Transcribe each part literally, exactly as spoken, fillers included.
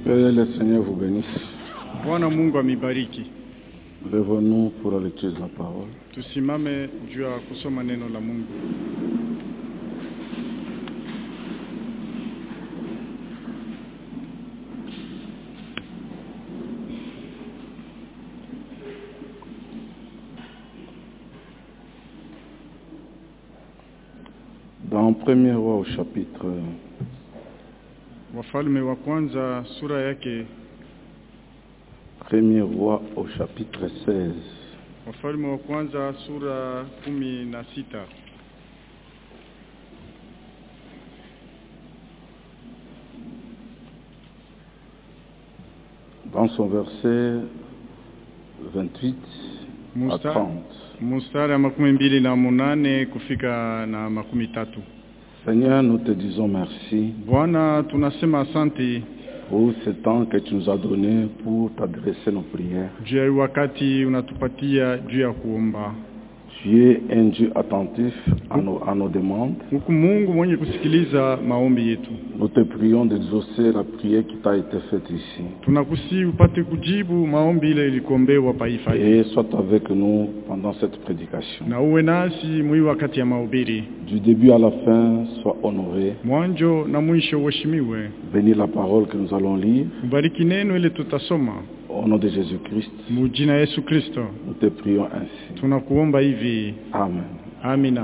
Que le Seigneur vous bénisse. Bwana Mungu amibariki. Lève-nous pour la lecture de la parole. Tusimame juu ya kusoma neno la Mungu. Dans premier roi au chapitre Wafalme wa kwanza sura yake premier roi au chapitre seize. Wafalme wa kwanza sura kumi na sita. Dans son verset vingt-huit à trente. Mstari wa makumi mbili na munane kufika na makumi tatu. Seigneur, nous te disons merci Bwana, tunasema asante pour ce temps que tu nous as donné pour t'adresser nos prières. juu ya wakati unatupatia juu ya kuomba. Tu es un Dieu attentif à nos, à nos demandes. Huku Mungu mwenye kusikiliza maombi yetu. Nous te prions d'exaucer la prière qui t'a été faite ici. Tunakusihi upate kujibu maombi ile ilikuombewa paifa. Et sois avec nous pendant cette prédication. Na uwe nasi mwi wakati ya mahubiri. Du début à la fin, sois honoré. Mwanzo na mwisho uheshimiwe. Bénis la parole que nous allons lire. Ubariki neno ile tutasoma. Au nom de Jésus-Christ, Mujina Yesu Kristo. nous te prions ainsi. Tunakuomba hivi. Amen. Amina.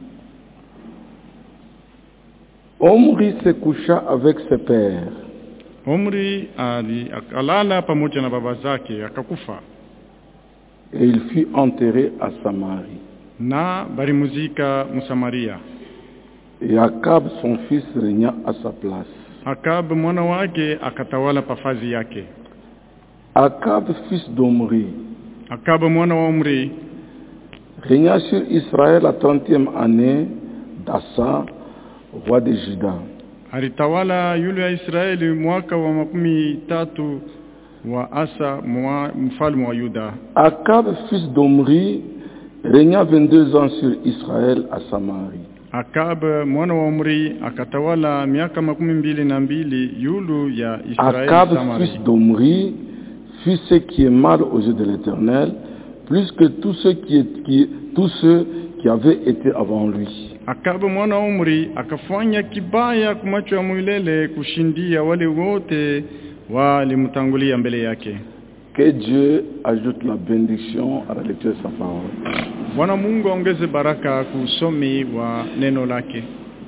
Omri se coucha avec ses pères. Omri ali akalala pamoja na baba zake akakufa. Et il fut enterré à Samarie. Na balimuzika Msamaria. Et Akab son fils régna à sa place. Akab mwana wake akatawala pafazi yake. Akab fils d'Omri Akab mwana wa Omri régna sur Israël la trentième année d'Asa, roi de Juda. Alitawala yule ya Israeli mwaka wa makumi tatu wa Asa mfalme wa Yuda. Akab fils d'Omri régna vingt-deux ans sur Israël à Samarie. Akab mwana wa Omri akatawala miaka makumi mbili na mbili yulu ya Israeli. Akab Samarie. fils d'Omri fit ce qui est mal aux yeux de l'Éternel, plus que tous ceux qui, qui, tous ceux qui avaient été avant lui. Akab mwana wa Omri akafanya kibaya kumacho ya mwilele kushindia wale wote walimtangulia mbele yake. Que Dieu ajoute la bénédiction à la lecture de sa parole. Bwana Mungu aongeze baraka kusomi wa neno lake.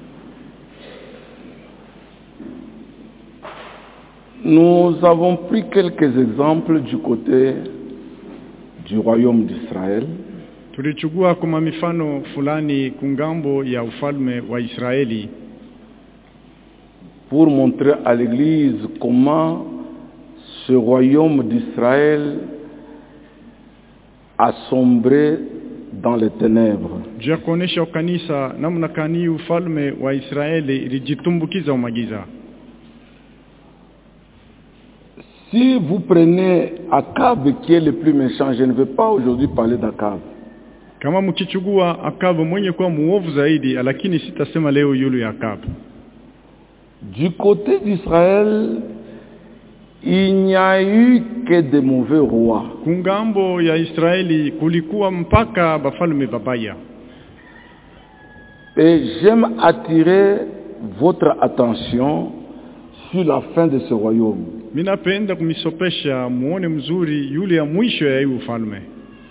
Nous avons pris quelques exemples du côté du royaume d'Israël. Tulichukua kama mifano fulani kungambo ya ufalme wa Israeli pour montrer à l'Église comment ce royaume d'Israël a sombré dans les ténèbres. Juu ya kuonesha kanisa namna kani ufalme wa Israeli ilijitumbukiza umagiza. Si vous prenez Akab qui est le plus méchant, je ne vais pas aujourd'hui parler d'Akab. Kama mkichukua Akab mwenye kuwa muovu zaidi, lakini sitasema leo yule ya Akab. Du côté d'Israël, il n'y a eu que de mauvais rois. Kungambo ya Israeli kulikuwa mpaka bafalme babaya. Et j'aime attirer votre attention sur la fin de ce royaume. Minapenda kumisopesha muone mzuri yule ya mwisho ya hiyo ufalme.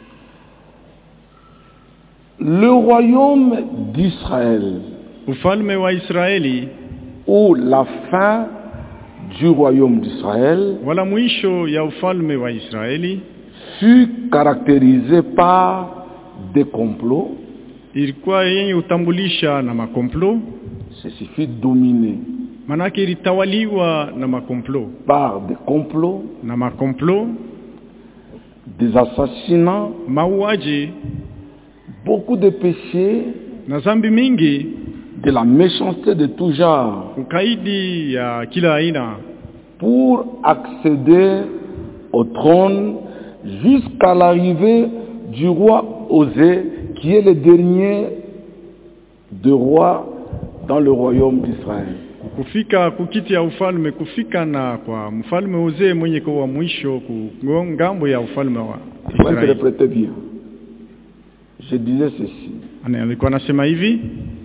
Le royaume d'Israël, ufalme wa Israeli, ou la fin du royaume d'Israël, wala mwisho ya ufalme wa Israeli, fut caractérisé par des complots. Ilikuwa yenye utambulisha na makomplo. Ceci fut dominé. Manake ilitawaliwa na makomplo. Par des complots, na makomplo, des assassinats, mauaji, beaucoup de péchés, na zambi mingi, de la méchanceté de tout genre, ukaidi ya kila aina, pour accéder au trône jusqu'à l'arrivée du roi Osée, qui est le dernier de rois dans le royaume d'Israël. kufika kukiti ya ufalme, kufika na kwa mfalme Uzia mwenye kwa mwisho kungambo ya ufalme wa Israeli. Interprétez bien. Je disais ceci. Ana alikuwa anasema hivi,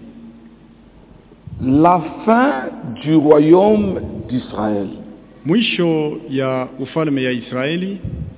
la fin du royaume d'Israël, mwisho ya ufalme ya Israeli,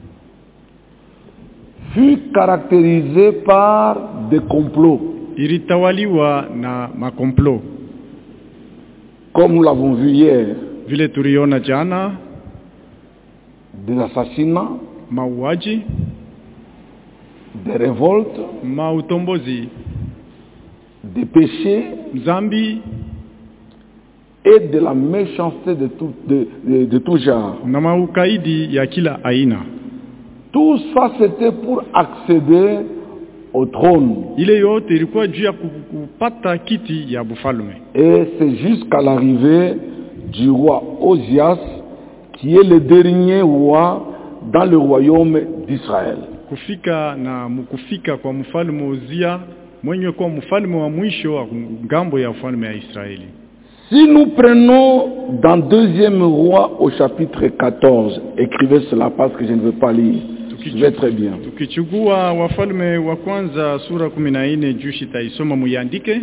fut caractérisée par des complots. Ilitawaliwa na makomplo. Comme nous l'avons vu hier, vile tuliona jana, des assassinats, mauaji, des révoltes, mautombozi, des péchés, zambi, et de la méchanceté de tout, de, de, de tout genre. Na maukaidi ya kila aina. Tout ça c'était pour accéder au trône. Ile yote ilikuwa juu ya kupata kiti ya bufalme. Et c'est jusqu'à l'arrivée du roi Osias, qui est le dernier roi dans le royaume d'Israël. Kufika na mukufika kwa mfalme Uzia, mwenye kwa mfalme wa mwisho wa ngambo ya ufalme ya Israeli. Si nous prenons dans deuxième roi au chapitre quatorze, écrivez cela parce que je ne veux pas lire. Je vais très bien. Tukichukua wafalme wa kwanza sura kumi na nne jushi taisoma muyandike.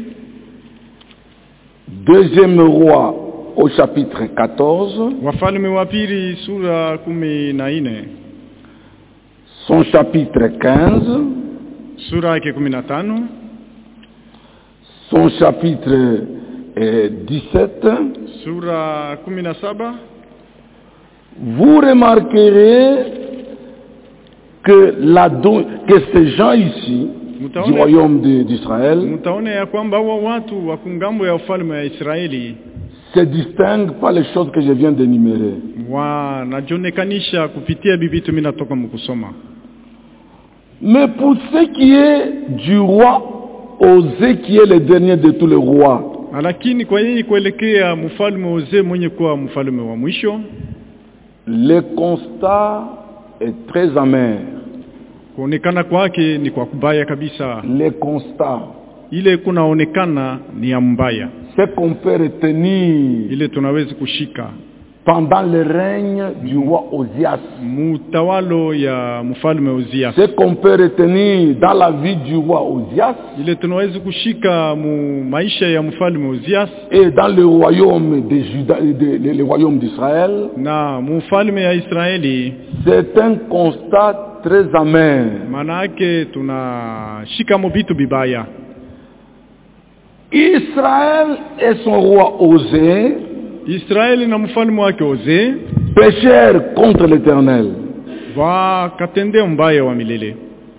Deuxième roi au chapitre quatorze. Wafalme wa pili sura kumi na nne. Son chapitre quinze. Sura yake kumi na tano. Son chapitre eh, dix-sept. Sura kumi na saba. Vous remarquerez que, la don, que ces gens ici, Mutaone, du royaume d'Israël, se distinguent par les choses que je viens d'énumérer. Mais pour ce qui est du roi Osée, qui est le dernier de tous les rois, le constat est très amer. Kuonekana kwake ni kwa kubaya kabisa. Le constat, ile kunaonekana ni ya mbaya. Ce qu'on peut retenir, ile tunaweza kushika pendant le règne du roi Osias, mutawalo ya mfalme Osias. Ce qu'on peut retenir dans la vie du roi Osias, ile tunaweza kushika mu maisha ya mfalme Osias, et dans le royaume de Juda, de, de, le royaume d'Israël, na mfalme ya Israeli, c'est un constat très amer. Manake tunashika mobitu bibaya. Israël et son roi Osée, Israeli na mfalme wake Osée, péchèrent contre l'Éternel. Va katende mbaya wa milele.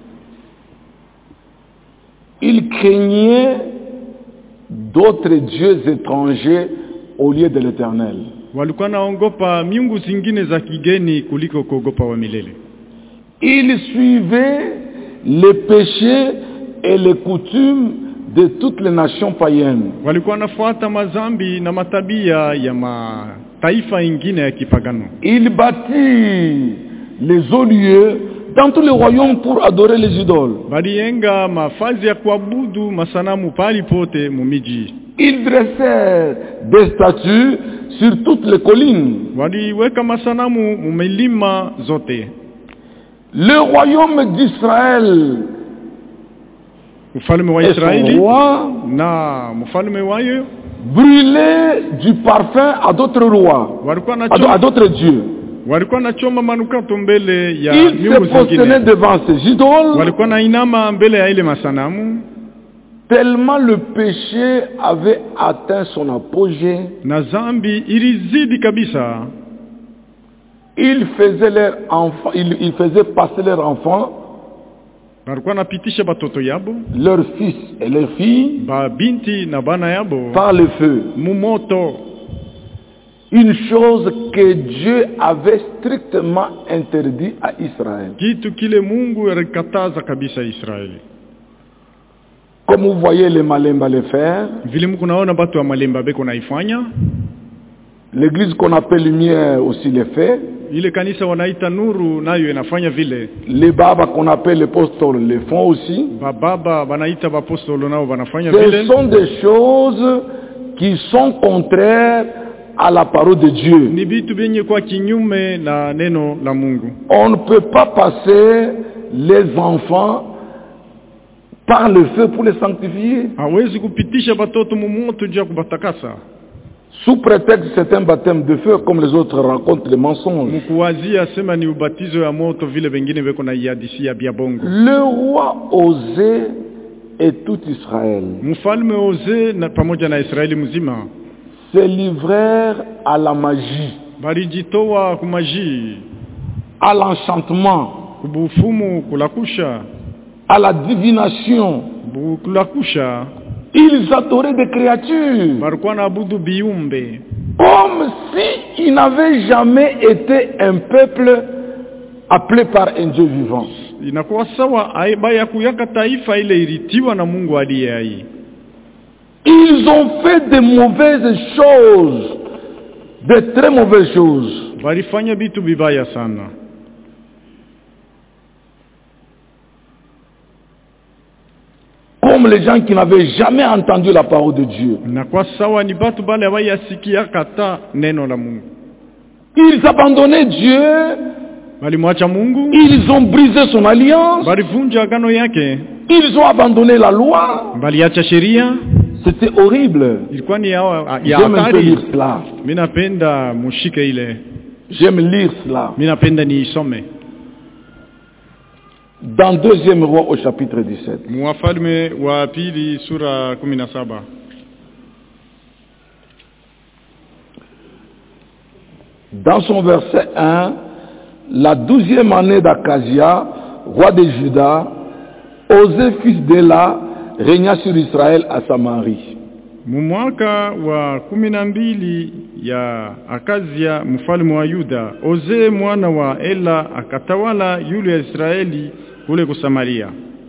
Ils craignaient d'autres dieux étrangers au lieu de l'Éternel. Walikuwa naogopa miungu zingine za kigeni kuliko kuogopa wa milele. Ils suivaient les péchés et les coutumes de toutes les nations païennes. Walikuwa nafuata mazambi na matabia ya mataifa ingine ya kipagano. Ils bâtirent les hauts lieux dans tous les royaumes pour adorer les idoles. Balienga mafazi ya kuabudu masanamu pali pote mumiji. Ils dressèrent des statues sur toutes les collines. Waliweka masanamu mumilima zote. Le royaume d'Israël, mfalme wa Israeli na mfalme wayo, brûlait du parfum à d'autres rois, à d'autres dieux. Walikuwa na choma manukato mbele ya miungu zingine. Ils se prosternaient devant ces idoles. Walikuwa na inama mbele ya ile masanamu. Tellement le péché avait atteint son apogée. Na zambi ilizidi kabisa. Ils faisaient leurs enfants, ils, ils faisaient passer leurs enfants, leurs fils et leurs filles, par le feu. Une chose que Dieu avait strictement interdit à Israël. Comme vous voyez les Malemba le faire, l'église qu'on appelle lumière aussi le fait. Ile kanisa wanaita nuru nayo inafanya vile. Les baba qu'on appelle les apôtres le font aussi. Baba wanaita apostolo nao wanafanya vile. Ce sont des choses qui sont contraires à la parole de Dieu. Ni vitu vyenye kwa kinyume na neno la Mungu. On ne peut pas passer les enfants par le feu pour les sanctifier. Hawezi kupitisha watoto mumoto juu ya kubatakasa. Sous prétexte c'est un baptême de feu, comme les autres racontent les mensonges. Mkuwazia sema ni ubatizo ya moto vile wengine weko na yadisia bia bongo. Le roi Osée et tout Israël Mfalme Osée na pamoja na Israeli mzima se livrèrent à la magie, balijitoa kumaji, à l'enchantement, kubufumu, kulakusha, à la divination. Kulakusha. Ils adoraient des créatures Barikuwa na abudu biumbe, comme si ils n'avaient jamais été un peuple appelé par un Dieu vivant. Inakuwa sawa baya kuyaka taifa ile iritiwa na Mungu aliye hai. Ils ont fait de mauvaises choses, de très mauvaises choses. Walifanya vitu vibaya sana. Comme les gens qui n'avaient jamais entendu la parole de Dieu. Na kwa sawa ni batu bale wayasikia kata neno la Mungu. Ils abandonnaient Dieu. Walimwacha Mungu. Ils ont brisé son alliance. Walivunja agano yake. Ils ont abandonné la loi. Waliacha sheria. C'était horrible. Ilikuwa ni ya J'aime un peu hatari. lire cela. Mimi napenda mushike ile. J'aime lire cela. Mimi napenda niisome. Dans deuxième roi au chapitre dix-sept. Mwafalme wa pili sura kumi na saba. Dans son verset un, la douzième année d'Akazia, roi de Juda, Osée fils d'Ela régna sur Israël à Samarie. Mwaka wa kumi na mbili ya Akazia mfalme wa Yuda, Osée mwana wa Ela akatawala yule ya Israeli kule kusamaria.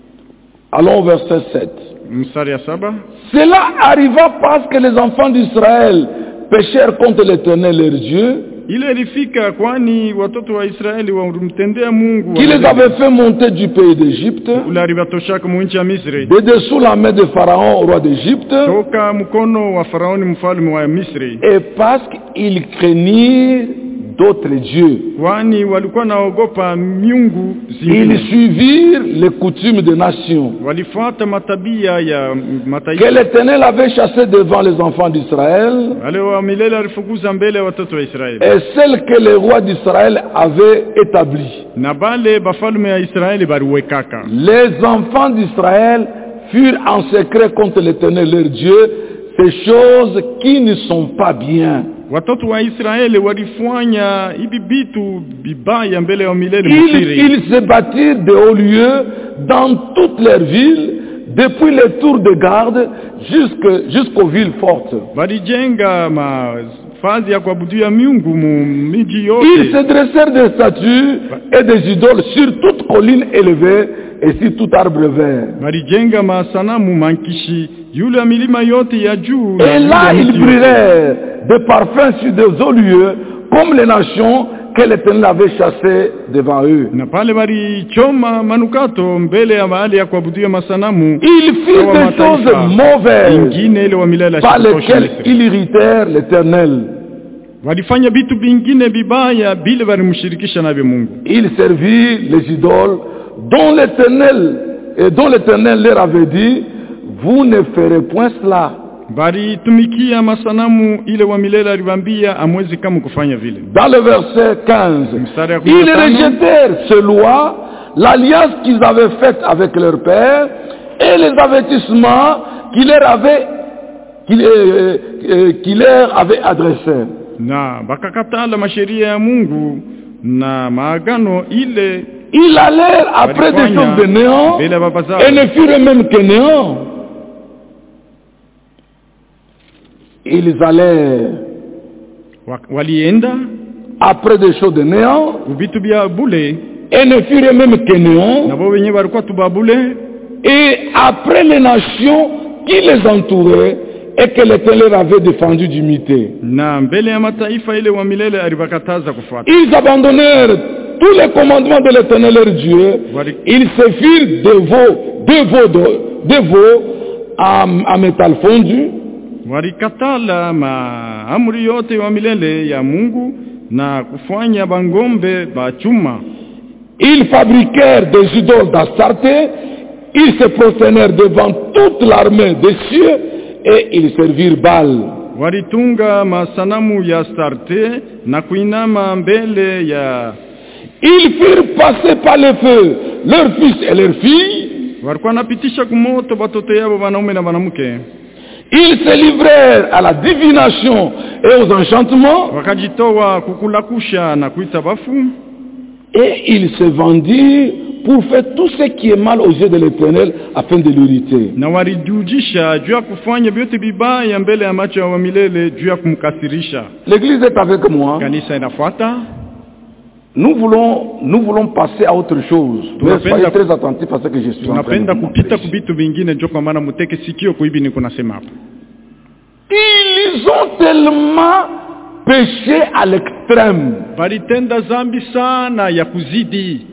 Allons au verset sept. Mstari ya saba. Cela arriva parce que les enfants d'Israël péchèrent contre l'Éternel leur Dieu, Ile ilifika kwani watoto wa Israeli wamtendea Mungu qui les avait fait monter du pays d'Égypte, ule alibatoshaka mu nchi ya Misri, de dessous la main de Pharaon, roi d'Égypte, toka mkono wa Faraoni mfalme wa Misri, et parce qu'ils craignirent d'autres dieux. kwani walikuwa naogopa miungu Ils zingine. suivirent les coutumes des nations Walifuata matabia ya que mataifa. l'Éternel avait chassées devant les enfants d'Israël, Wale wa milele alifukuza mbele ya watoto wa Israeli. et celles que les rois d'Israël avaient établies. Na bale bafalme ya Israeli baliwekaka. Les enfants d'Israël furent en secret contre l'Éternel leur Dieu ces choses qui ne sont pas bien. Watoto wa Israeli walifanya hivi vitu vibaya mbele ya milele Ils, msiri. ils se bâtirent de hauts lieux dans toutes leurs villes, depuis les tours de garde jusque- jusqu'aux villes fortes. Walijenga mafazi ya kuabudia miungu mu miji Ils yote. se dressèrent des statues et des idoles sur toute colline élevée et sur tout arbre vert. Walijenga masanamu mankishi yule ya milima yote ya juu. na Et yule là, ya ils miti yote. brûlèrent des parfums sur des hauts lieux, comme les nations que l'Éternel avait chassées devant eux. Na pale walichoma manukato mbele ya mahali ya kuabudia masanamu. Ils firent Sawa des mataifa choses mauvaises ingine ile wa milele par ashitosha lesquelles Misri. ils irritèrent l'Éternel. Walifanya vitu vingine vibaya bile walimshirikisha navyo Mungu. Ils servirent les idoles dont l'Éternel et dont l'Éternel leur avait dit, vous ne ferez point cela. Walitumikia masanamu ile wa milele aliwaambia amwezi kama kufanya vile. Dans le verset quinze, Mstari ya kumi ils na tano. rejetèrent ce loi, l'alliance qu'ils avaient faite avec leur père et les avertissements qu'il leur avait, qu'il, euh, euh, qu'il leur avait adressés. Na bakakatala masheria ya Mungu na maagano ile. Ils allèrent après des choses de néant Bila baba zao. et ne furent même que néant. Ils allèrent Wa- Walienda après des choses de néant vitu vya bule et ne furent même que na néant. wao wenyewe walikuwa tubabule. Et après les nations qui les entouraient et que l'Éternel avait défendu d'imiter. Na mbele ya mataifa ile wa milele alibakataza kufuata. Ils abandonnèrent tous les commandements de l'Éternel leur Dieu. Wali- Ils se firent des veaux, des veaux, de- des veaux à, à métal fondu. Walikatala maamri yote wa milele ya Mungu na kufanya bangombe ba chuma. Ils fabriquèrent des idoles d'Astarté, ils se prosternèrent devant toute l'armée des cieux et ils servirent Baal. Walitunga masanamu ya Astarte na kuinama mbele ya. Ils firent passer par le feu leurs fils et leurs filles. Walikuwa napitisha kumoto batoto yao wanaume na wanamke. Ils se livrèrent à la divination et aux enchantements. Wakajitoa kukulakusha na kuita bafu. Et ils se vendirent pour faire tout ce qui est mal aux yeux de l'Éternel afin de l'irriter. Na walijujisha juu ya kufanya vyote vibaya mbele ya macho ya milele juu ya kumkasirisha. L'église est avec moi. Kanisa inafuata. Nous voulons, nous voulons passer à autre chose. Mais soyez très attentifs à ce que je suis en train de dire. Tunapenda kupita kubitu vingine ndio kwa maana muteke sikio kuibi niko nasema hapa. Ils ont tellement péché à l'extrême. Balitenda zambi sana ya kuzidi.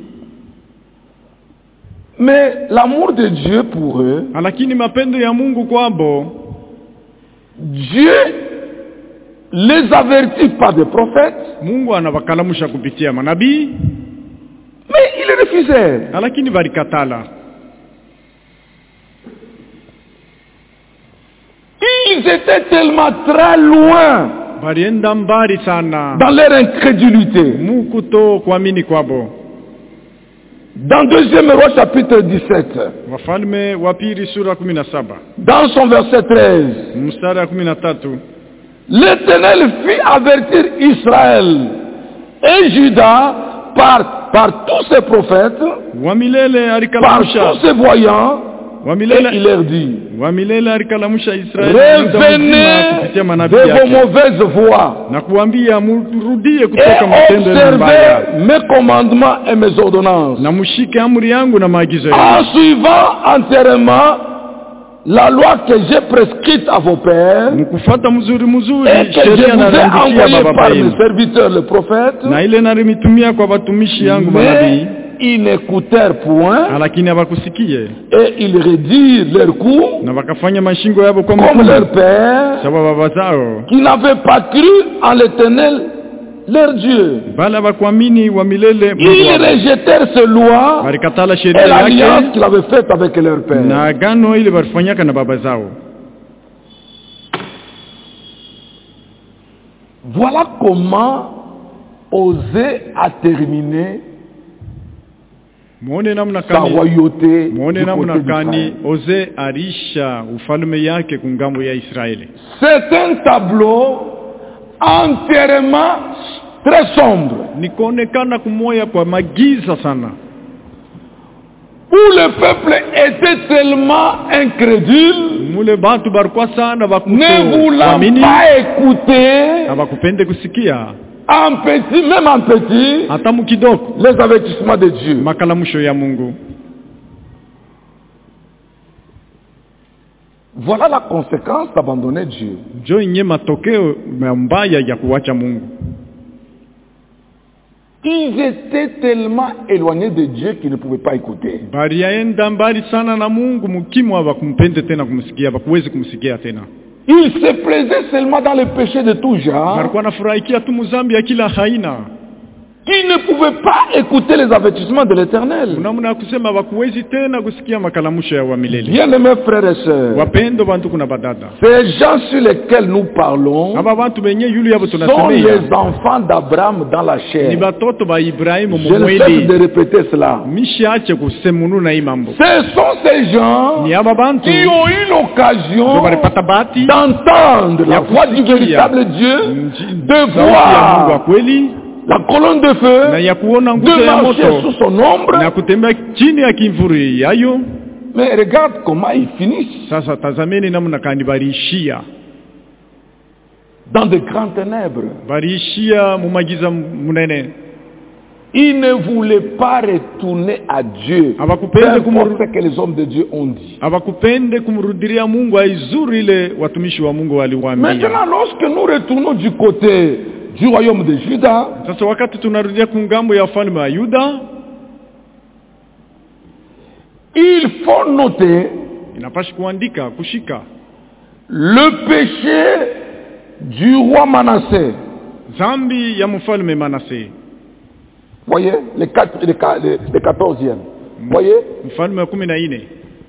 Mais l'amour de Dieu pour eux, lakini mapendo ya Mungu kwabo, Dieu les avertit par des prophètes. Mungu anawakalamusha kupitia manabii. Mais ils refusaient. Lakini balikatala. Ils étaient tellement très loin balienda mbali sana dans leur incrédulité. Mukuto kuamini kwabo. Dans deuxième roi chapitre dix-sept. Wafalme wa pili sura kumi na saba. Dans son verset treize. Mstari kumi na tatu. L'Éternel fit avertir Israël et Juda par, par tous ses prophètes, par tous ses voyants, et il leur dit, revenez de vos mauvaises voies et observez mes commandements et mes ordonnances, en suivant entièrement la loi que j'ai prescrite à vos pères et que je vous ai envoyée par mes serviteurs les prophètes, mais ils n'écoutèrent point et ils rédirent leurs coups comme leur père qui n'avaient pas cru en l'Éternel leur Dieu. Ils rejetèrent ces lois et l'alliance qu'il avait faite avec leur père. Voilà comment Osée a terminé sa royauté du côté d'Israël. C'est un tableau entièrement très sombre, où le peuple était tellement incrédule, ne voulant pas écouter en petit, même en petit, les avertissements de Dieu. Voilà la conséquence d'abandonner Dieu. Ils étaient tellement éloignés de Dieu qu'ils ne pouvaient pas écouter. Ils se plaisaient seulement dans le péché de tout genre. Ils ne pouvaient pas écouter les avertissements de l'Éternel. Bien-aimés frères et sœurs, ces gens sur lesquels nous parlons sont les enfants d'Abraham dans la chair. Je ne cesse de répéter cela. Ce sont ces gens qui ont eu l'occasion d'entendre la voix du véritable Dieu, de voir la colonne de feu, de marcher sous son ombre. Mais regarde comment ils finissent. Dans de grandes ténèbres. Ils ne voulaient pas retourner à Dieu. Peu importe ce que les hommes de Dieu ont dit. Maintenant, lorsque nous retournons du côté du royaume de Juda, il faut noter Le péché du roi Manassé. Zambi ya mfalme Manassé. Voyez, les quatre, les, les, les quatorzième. Voyez, mfalme kumi na nne.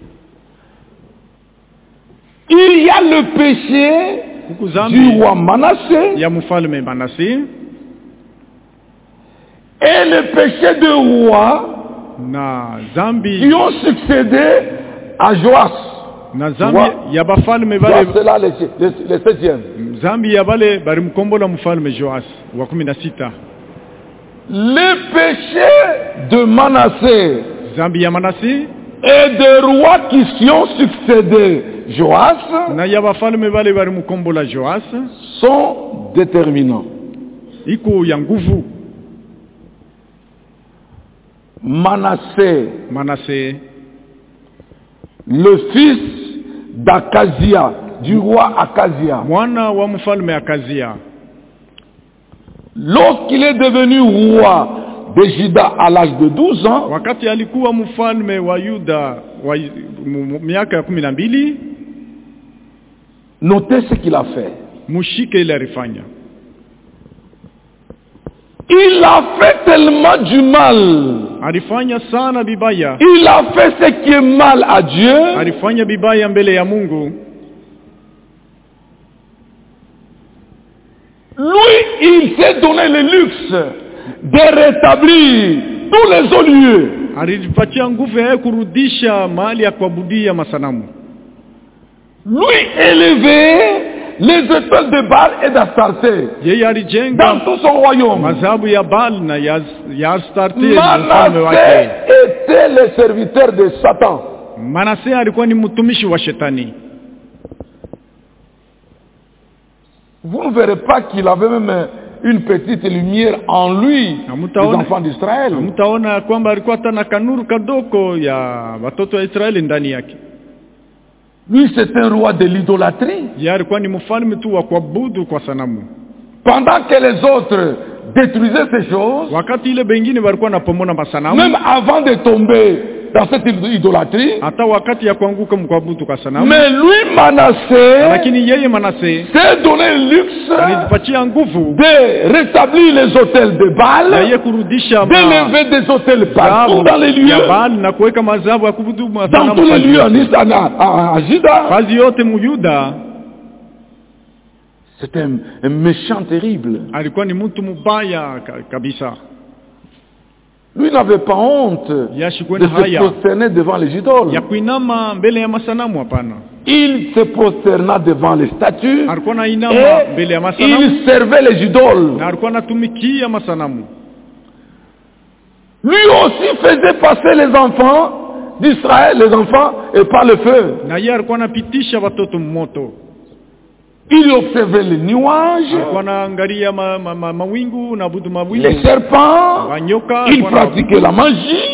Il y a le péché du roi Manassé ya mfalme Manassé et le péché de rois na zambi qui ont succédé à Joas. Na zambi ya bafalme bale c'est là le, le, le septième. Zambi ya bale bari mkombola mfalme Joas wa kumi na sita. Le péché de Manassé zambi ya Manassé et des rois qui s'y ont succédé Joas na ya bafalme bale bari mkombola Joas sont déterminants. Iko ya nguvu. Manassé, Manassé, le fils d'Akazia, du roi Akazia. Mwana wa mfalme Akazia. Lorsqu'il est devenu roi de Juda à l'âge de douze ans, wakati alikuwa mfalme wa Yuda wa miaka ya kumi na mbili, notez ce qu'il a fait. Mushike ile alifanya. Il a fait tellement du mal. Alifanya sana bibaya. Il a fait ce qui est mal à Dieu. Alifanya bibaya mbele ya Mungu. Lui, il s'est donné le luxe de rétablir tous les hauts lieux. Alipatia nguvu ya kurudisha mahali ya kuabudia masanamu. Lui élever les étoiles de Baal et d'Astarté dans tout son royaume. Mazabu ya Baal na ya ya Astarté. Manassé était le serviteur de Satan. Manassé alikuwa ni mtumishi wa shetani. Vous ne verrez pas qu'il avait même une petite lumière en lui, les enfants d'Israël. Mtaona kwamba alikuwa tana kanuru kadoko ya watoto wa Israeli ndani yake. Lui, c'est un roi de l'idolâtrie. Pendant que les autres détruisaient ces choses, même avant de tomber dans cette idolâtrie, mais lui, Manassé, s'est donné le luxe de rétablir les hôtels de Baal, d'élever des hôtels partout dans les lieux, dans tous les lieux en Israël, à Juda. C'était un, un méchant terrible. Lui n'avait pas honte de se prosterner devant les idoles. Il se prosterna devant les statues et il servait les idoles. Lui aussi faisait passer les enfants d'Israël, les enfants, et par le feu. Il observait les nuages, les serpents, il pratiquait la magie.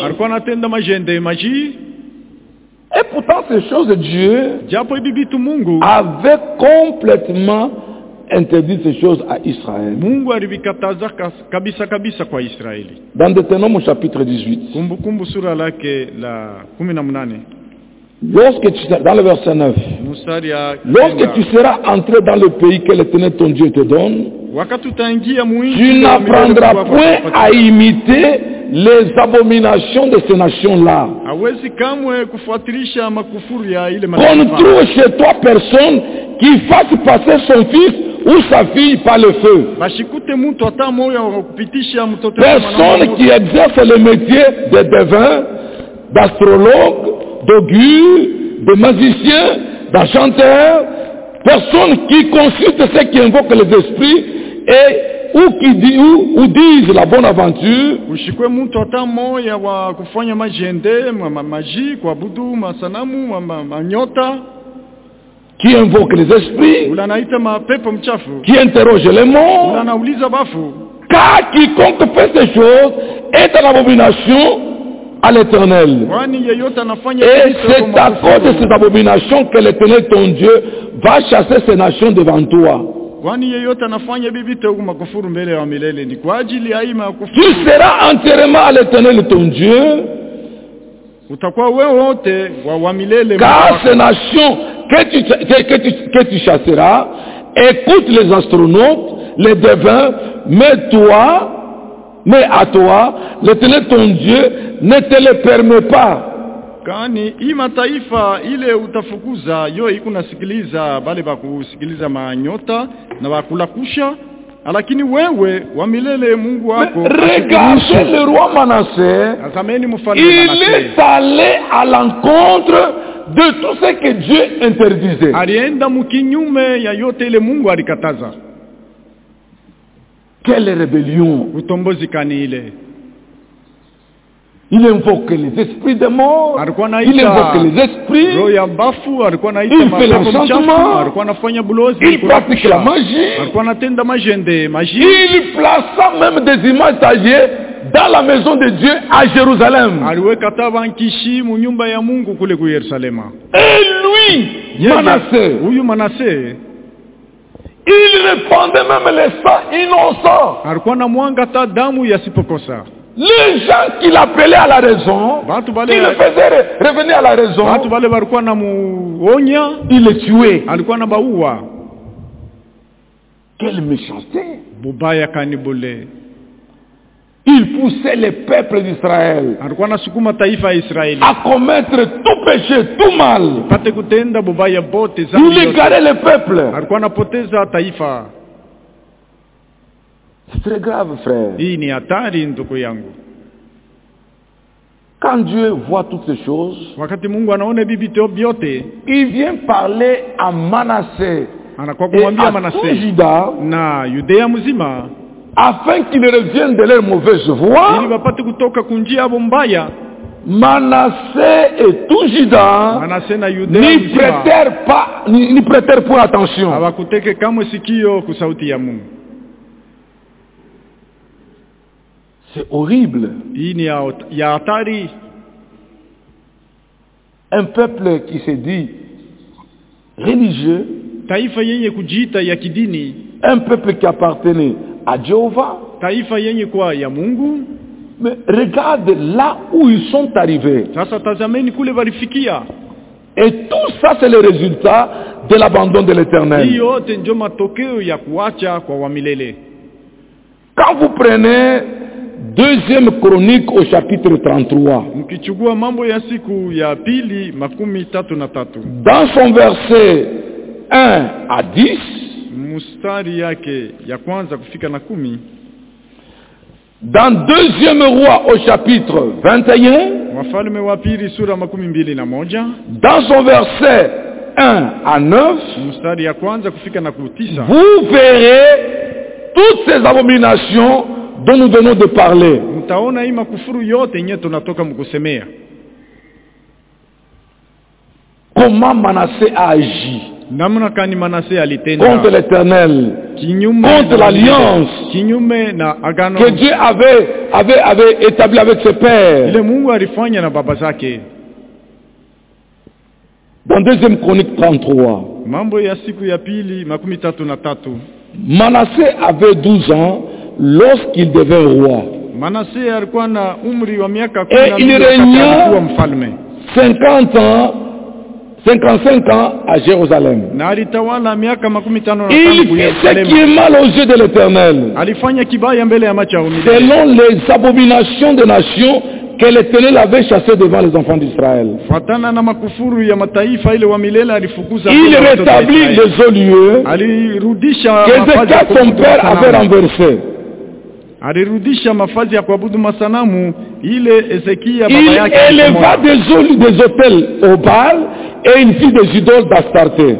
Et pourtant ces choses de Dieu avaient complètement interdit ces choses à Israël. Dans Deutéronome chapitre dix-huit. Lorsque tu seras, dans le verset neuf, lorsque tu seras entré dans le pays que l'Éternel ton Dieu te donne, tu n'apprendras point à imiter les abominations de ces nations-là. Qu'on trouve chez toi personne qui fasse passer son fils ou sa fille par le feu. Personne qui exerce le métier de devin, d'astrologue, d'augure, de magicien, d'enchanteur, personne qui consulte ceux qui invoquent les esprits et ou qui dit, ou, ou disent la bonne aventure, qui invoque les esprits, qui interroge les morts, car quiconque fait ces choses est en abomination à l'Éternel. Et c'est à cause de ces abominations que l'Éternel ton Dieu va chasser ces nations devant toi. Tu seras entièrement à l'Éternel ton Dieu, car ces nations que tu, que, que tu, que tu chasseras, écoute les astronautes, les devins, mais toi, mais à toi, l'Éternel ton Dieu ne te le permet pas. Kani hii mataifa ile utafukuza yo iko nasikiliza bale bakusikiliza manyota na bakulakusha, lakini wewe wa milele Mungu wako. Regardez le roi Manassé, il est allé à l'encontre de tout ce que Dieu interdisait. Alienda mkinyume ya yote ile Mungu alikataza. Quelle rébellion! Utombozi kani ile. Il invoque les esprits de mort, il invoque les esprits, il fait l'enchantement, il pratique la magie, il plaça même des images taillées dans la maison de Dieu à Jérusalem. Et lui, Manassé, il répandait même les sangs innocents. Les gens qui l'appelaient à la raison, qui le faisaient revenir à la raison, il les tuait. Quelle méchanceté! Il poussait les peuples d'Israël à commettre tout péché, tout mal. Il égarait les peuples. C'est très grave, frère. Quand Dieu voit toutes ces choses, il vient parler à Manassé et à tout Juda afin qu'ils reviennent de leur mauvaise voie. Manassé et tout Juda n'y prêtèrent pas, n'y prêtèrent point attention. C'est horrible. Un peuple qui se dit religieux, un peuple qui appartenait à Jéhovah, mais regarde là où ils sont arrivés. Et tout ça, c'est le résultat de l'abandon de l'Éternel. Quand vous prenez Deuxième Chronique au chapitre trente-trois, dans son verset un à dix, dans Deuxième Roi au chapitre vingt et un, dans son verset un à neuf, vous verrez toutes ces abominations dont nous venons de parler. Comment Manassé a agi contre l'Éternel, contre l'alliance que Dieu avait, avait, avait établie avec ses pères. Dans Deuxième Chronique trente-trois, Manassé avait douze ans lorsqu'il devint roi. Et il régna cinquante ans, cinquante-cinq ans à Jérusalem. Il fit ce qui est mal aux yeux de l'Éternel, selon les abominations des nations que l'Éternel avait chassées devant les enfants d'Israël. Il rétablit les hauts lieux qu'Ézéchias son père avait renversés. Il éleva des hôtels au Baal et il fit des idoles d'Astarté.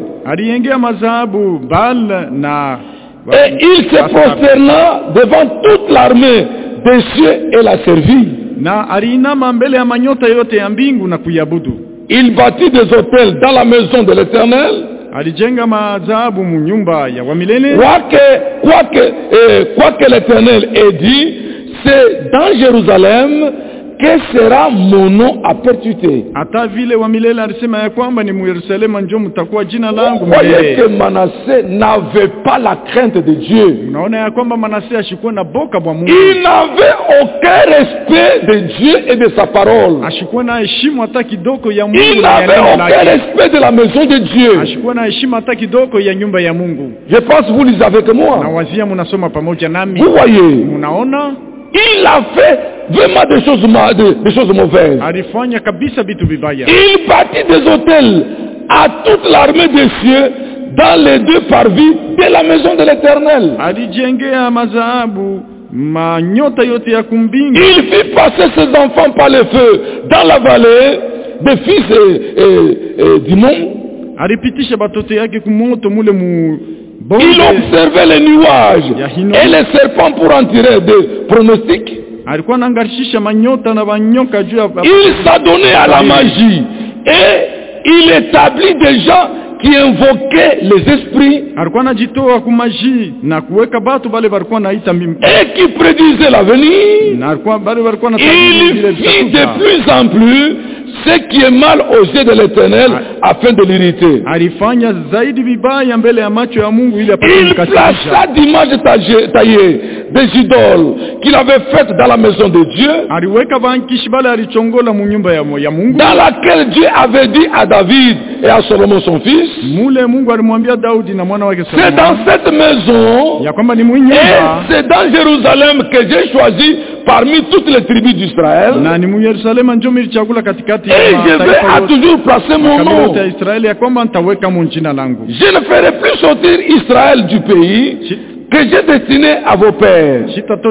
Et il se prosterna devant toute l'armée des cieux et la servit. Il bâtit des hôtels dans la maison de l'Éternel. Quoique, quoique, eh, quoique l'Éternel ait dit, c'est dans Jérusalem que sera mon nom à perpétuité. Hata vile wa milele alisema ya kwamba ni Yerusalemu ndio mtakuwa jina langu Voyez milele. que Manassé n'avait pas la crainte de Dieu. Unaona ya kwamba Manase ashikuwa na boka bwa Mungu. Il n'avait aucun respect de Dieu et de sa parole. Ashikuwa na heshima hata kidogo ya Mungu. Il n'avait aucun respect de la maison de Dieu. Ashikuwa na heshima hata kidogo ya nyumba ya Mungu. Je pense que vous lisez avec moi. Na wazia mnasoma pamoja nami. Vous voyez. Mnaona? Il a fait vraiment des choses, des, des choses mauvaises. Alifanya kabisa vitu vibaya. Il bâtit des hôtels à toute l'armée des cieux dans les deux parvis de la maison de l'Éternel. Alijengea mazahabu manyota yote ya kumbinga. Il fit passer ses enfants par le feu dans la vallée des fils et, et, et du monde. Alipitisha batoto yake kumoto mule mu bonde. Il observait les nuages et les serpents pour en tirer des pronostics. Alikuwa anaangarisha manyota na banyoka juu ya. Il s'adonnait à la magie et il établit des gens qui invoquaient les esprits alikuwa anajitoa ku maji na kuweka batu bale walikuwa naita et qui prédisaient l'avenir. Na alikuwa bale walikuwa na il fit de plus en plus ce qui est mal aux yeux de l'Éternel afin de l'irriter. Alifanya zaidi vibaya mbele ya macho ya Mungu ili apate Il plaça d'images taillées des idoles qu'il avait faites dans la maison de Dieu, aliweka bankishi bale alichongola mu nyumba ya Mungu, dans laquelle Dieu avait dit à David et à Salomon son fils. Mule Mungu alimwambia Daudi na mwana wake Solomon. C'est dans cette maison ya kwamba ni mwenye et c'est dans Jérusalem que j'ai choisi parmi toutes les tribus d'Israël. Na ni mu Yerusalemu ndio nilichagula katikati ya mataifa yote. Et je vais à toujours placer mon nom. Ya Israeli ya kwamba nitaweka mu jina langu. Je ne ferai plus sortir Israël du pays que j'ai destiné à vos pères. Pour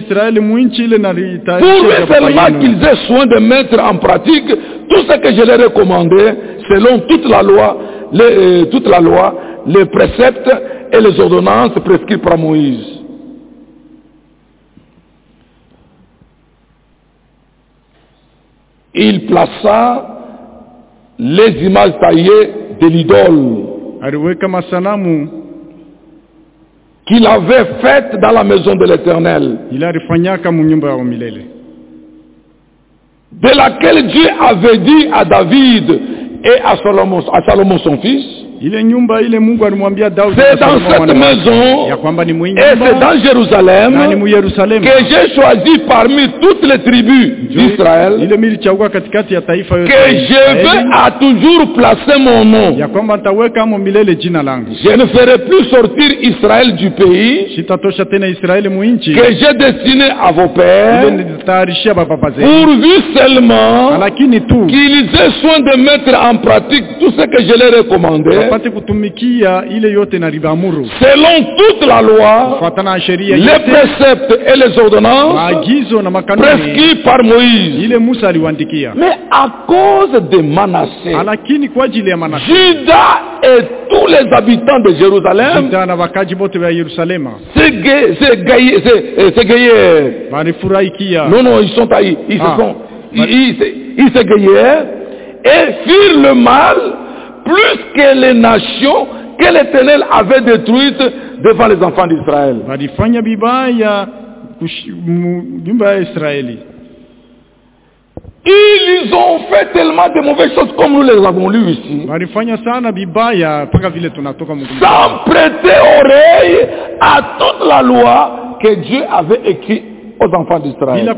seulement qu'ils aient soin de mettre en pratique tout ce que je leur ai commandé selon toute la loi, les, euh, toute la loi, les préceptes et les ordonnances prescrites par Moïse. Il plaça les images taillées de l'idole qu'il avait faite dans la maison de l'Éternel, de laquelle Dieu avait dit à David et à Salomon, à Salomon son fils. C'est dans cette maison et c'est dans Jérusalem que j'ai choisi parmi toutes les tribus d'Israël que je vais à toujours placer mon nom. Je ne ferai plus sortir Israël du pays que j'ai destiné à vos pères, pourvu seulement qu'ils aient soin de mettre en pratique tout ce que je leur ai commandé selon toute la loi, les préceptes et les ordonnances prescrits par Moïse. Mais à cause de Manassé, Juda et tous les habitants de Jérusalem s'égayèrent. Non, non, ils sont taillés. Ils se sont, ils, ils s'égayèrent et firent le mal plus que les nations que l'Éternel avait détruites devant les enfants d'Israël. Ils ont fait tellement de mauvaises choses comme nous les avons lues ici, sans prêter oreille à toute la loi que Dieu avait écrite aux enfants d'Israël.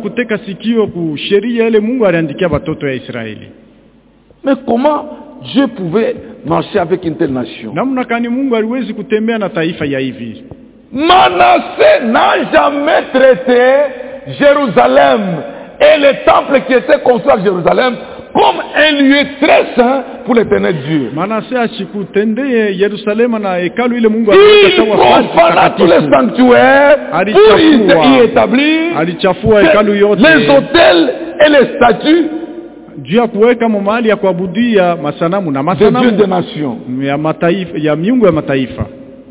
Mais comment Dieu pouvait marcher avec une telle nation? Manassé n'a jamais traité Jérusalem et le temple qui était construit à Jérusalem comme un lieu très saint pour l'Éternel Dieu. Il profana tous les sanctuaires pour y établir les autels et les statues juu ya kuweka mahali ya kuabudia masanamu na masanamu de nations ya mataifa ya miungu ya mataifa.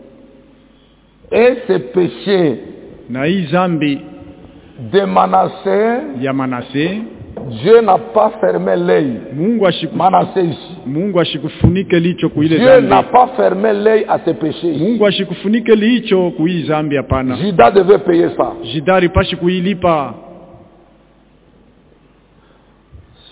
Et ce péché na hii zambi de Manassé, ya Manassé, Dieu n'a pas fermé l'œil. Mungu ashiku Manassé ici. Mungu ashikufunike licho kuile zambi. Dieu n'a pas fermé l'œil à ce péché. Mungu ashikufunike licho kui zambi hapana. Juda devait payer ça. Juda ripashi kuilipa.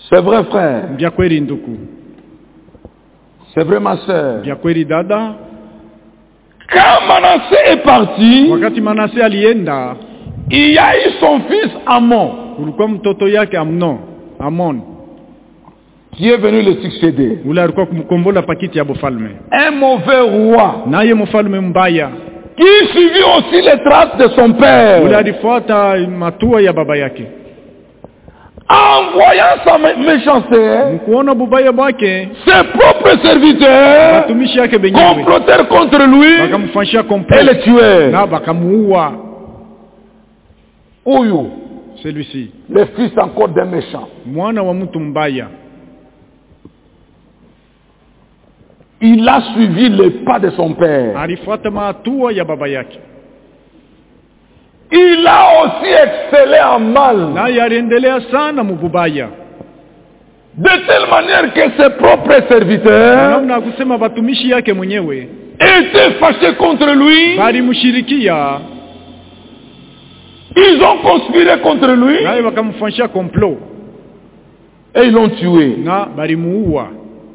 C'est vrai, frère. Vya kweli nduku. C'est vrai, ma soeur. Vya kweli dada. Quand Manassé est parti, Wakati Manase alienda, il y a eu son fils Amon, kulikuwa mtoto yake Amnon, Amon, qui est venu le succéder. ule alikuwa kumkombola pakiti ya bufalme. Un mauvais roi, Naye mfalme mbaya, qui suivit aussi les traces de son ule père. alifuata matua ya baba yake. En voyant sa mé- méchanceté, Mkuona bubaya bwake, ses propres serviteurs watumishi yake benyewe complotèrent contre lui wakamfanyia et complot le tuèrent. na bakamuua. Ouyou, Celui-ci le fils encore d'un méchant. mwana wa mtu mbaya, Il a suivi les pas de son père. alifuata matua ya baba yake, Il a aussi excellé en mal. naye aliendelea sana mububaya, De telle manière que ses propres serviteurs namna ya kusema watumishi yake mwenyewe étaient fâchés contre lui. balimshirikia, Ils ont conspiré contre lui naye wakamfanyia complot et ils l'ont tué. na balimuua.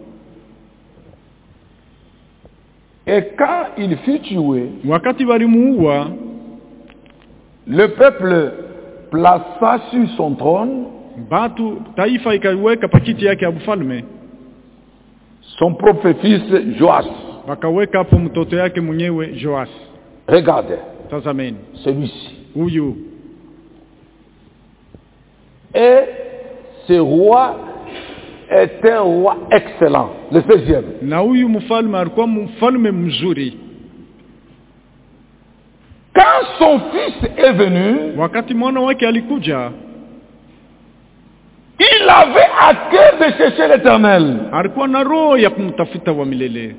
Et quand il fut tué, Wakati balimuua, le peuple plaça sur son trône batu taifa ikaiweka pakiti yake ya bufalme, son propre fils Joas. wakaweka hapo mtoto yake mwenyewe Joas. Regardez, Tazameni celui-ci. huyu, Et ce roi est un roi excellent, le seizième. na huyu mfalme alikuwa mfalme mzuri. Quand son fils est venu, Wakati mwana wake alikuja, il avait à cœur de chercher l'Éternel. alikuwa na roho ya kumtafuta wa milele.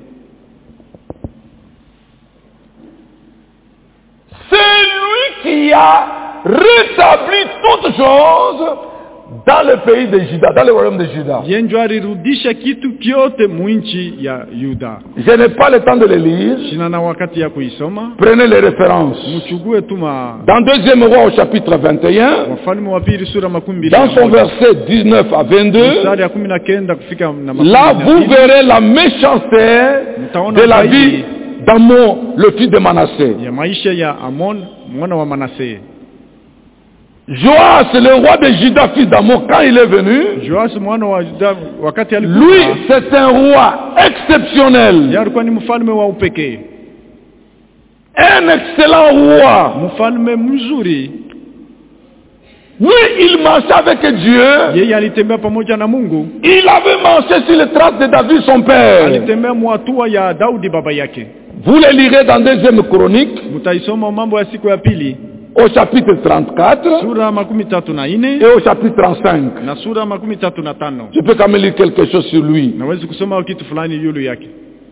C'est lui qui a rétabli toutes choses dans le pays de Juda, dans le royaume de Juda. Yenjo alirudisha kitu kyote mwinchi ya Yuda. Je n'ai pas le temps de les lire. Sina na wakati ya kuisoma, Prenez les références. mchugue tu ma Dans deuxième roi au chapitre vingt et un, Wafalme wa pili sura makumi mbili dans na son moja, verset dix-neuf à vingt-deux, mstari ya kumi na kenda kufika na makumi là na vous mbili, verrez la méchanceté de la vie d'Amon, le fils de Manassé. ya maisha ya Amon mwana wa Manase. Joas, le roi de Juda, fils d'Amon, quand il est venu, Joas mwana wa Yuda wakati lui alikuwa, c'est un roi exceptionnel, yeye alikuwa ni mfalme wa upekee, un excellent roi. mfalme mzuri. Lui, il marchait avec Dieu. Yeye alitembea pamoja na Mungu, Il avait marché sur les traces de David, son père. alitembea mwatua ya Daudi baba yake. Vous les lirez dans deuxième chronique, Mutaisoma mambo ya siku ya pili au chapitre trente-quatre sura makumi tatu na ine et au chapitre trente-cinq. na sura makumi tatu na tano. Je peux quand même lire quelque chose sur lui. Nawezi kusoma kitu fulani yulu yake.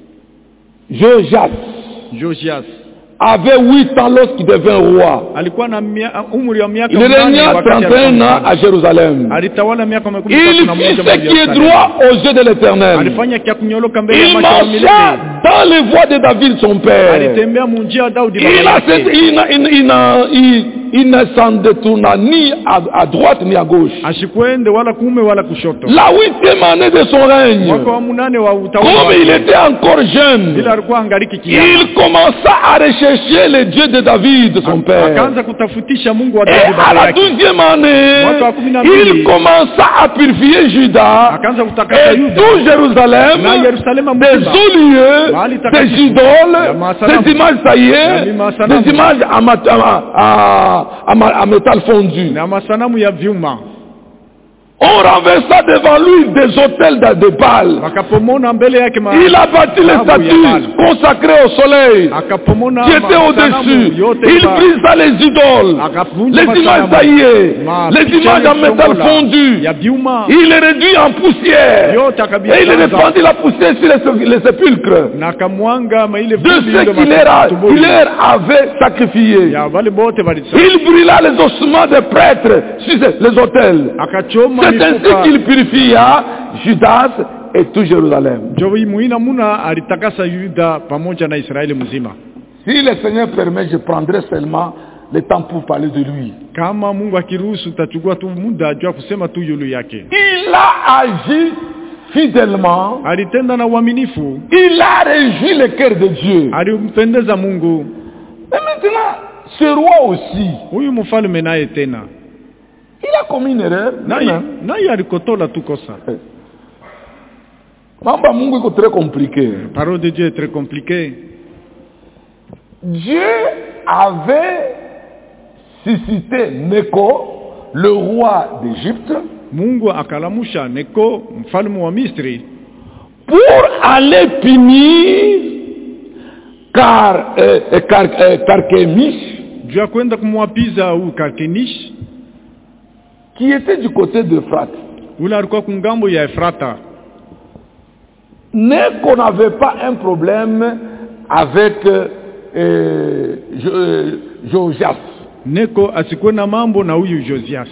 Josias Josias avait huit ans lorsqu'il devint roi. alikuwa na mia, umri wa miaka Il régna trente et un ans à Jérusalem. alitawala miaka makumi Il tatu na fit moja ce qui est droit aux yeux de l'Éternel. alifanya kia kunyoloka mbele ya Il macho ya marcha milele. dans les voies de David, son père. Alitembea munjia Daudi Il, baba a yake. cette- il, n'a- il, il n'a- il- il ne s'en détourna ni à, à droite ni à gauche. Ashikwende wala kuume wala kushoto. La huitième année de son règne, Mwaka wa munane wa utawala comme il wake, était encore jeune, bila alikuwa angaliki kiama, il commença à rechercher le Dieu de David, son père. akaanza kutafutisha Mungu wa Et Daudi à baba la yake. douzième année, Mwaka wa kumi na mbili, il commença à purifier Juda akaanza kutakasa et Yuda tout Jérusalem na Yerusalema des mzima, hauts lieux, mahali des takatifu, idoles, ya masanamu, des images taillées, ya masanamu, des images à, mat- à, à, à, ma- à métal fondu. na masanamu ya vyuma. On renversa devant lui des hôtels de, de Baal. Wakapomona mbele yake ma- Il a bâti les maabu ya statues Baal. consacrées au soleil Akapomona qui étaient masanamu au-dessus. yote Il ba- brisa les idoles, akavunja les masanamu, images taillées, ma- les picha images en métal yaliyochongola, fondu. ya vyuma Il les réduit en poussière. yote Et il akabisanza, répandit la poussière sur les, les sépulcres na akamwanga maile de vumbi ceux ile qu'il leur, a- makaburi. qu'il leur avait sacrifiés. ya wale bote walisa, Il brûla les ossements des prêtres sur les autels. akachoma C'est ainsi mifupa. qu'il purifia Judas et tout Jérusalem. Joi muina muna alitakasa Yuda pamoja na Israeli mzima. Si le Seigneur permet, je prendrai seulement le temps pour parler de lui. Kama Mungu akiruhusu tachukua tu muda jua kusema tu yulu yake. Il a agi fidèlement. Alitenda na uaminifu. Il a réjoui le cœur de Dieu. Alimpendeza Mungu. Et maintenant, ce roi aussi, huyu mfalme naye tena, il a commis une erreur. Naye naye alikotola tu kosa. Mambo Mungu iko très compliqué. Parole de Dieu est très compliqué. Dieu avait suscité Neko, le roi d'Égypte, Mungu akalamusha Neko, mfalme wa Misri, pour aller punir car euh, car euh, Karkemish, jua kwenda kumwapiza u Karkemish, qui était du côté de Euphrates. Ula alikuwa kungambo ya Efrata. Neko n'avait pas un problème avec euh, euh, Josias. Neko asikuwe na mambo na huyu Josias.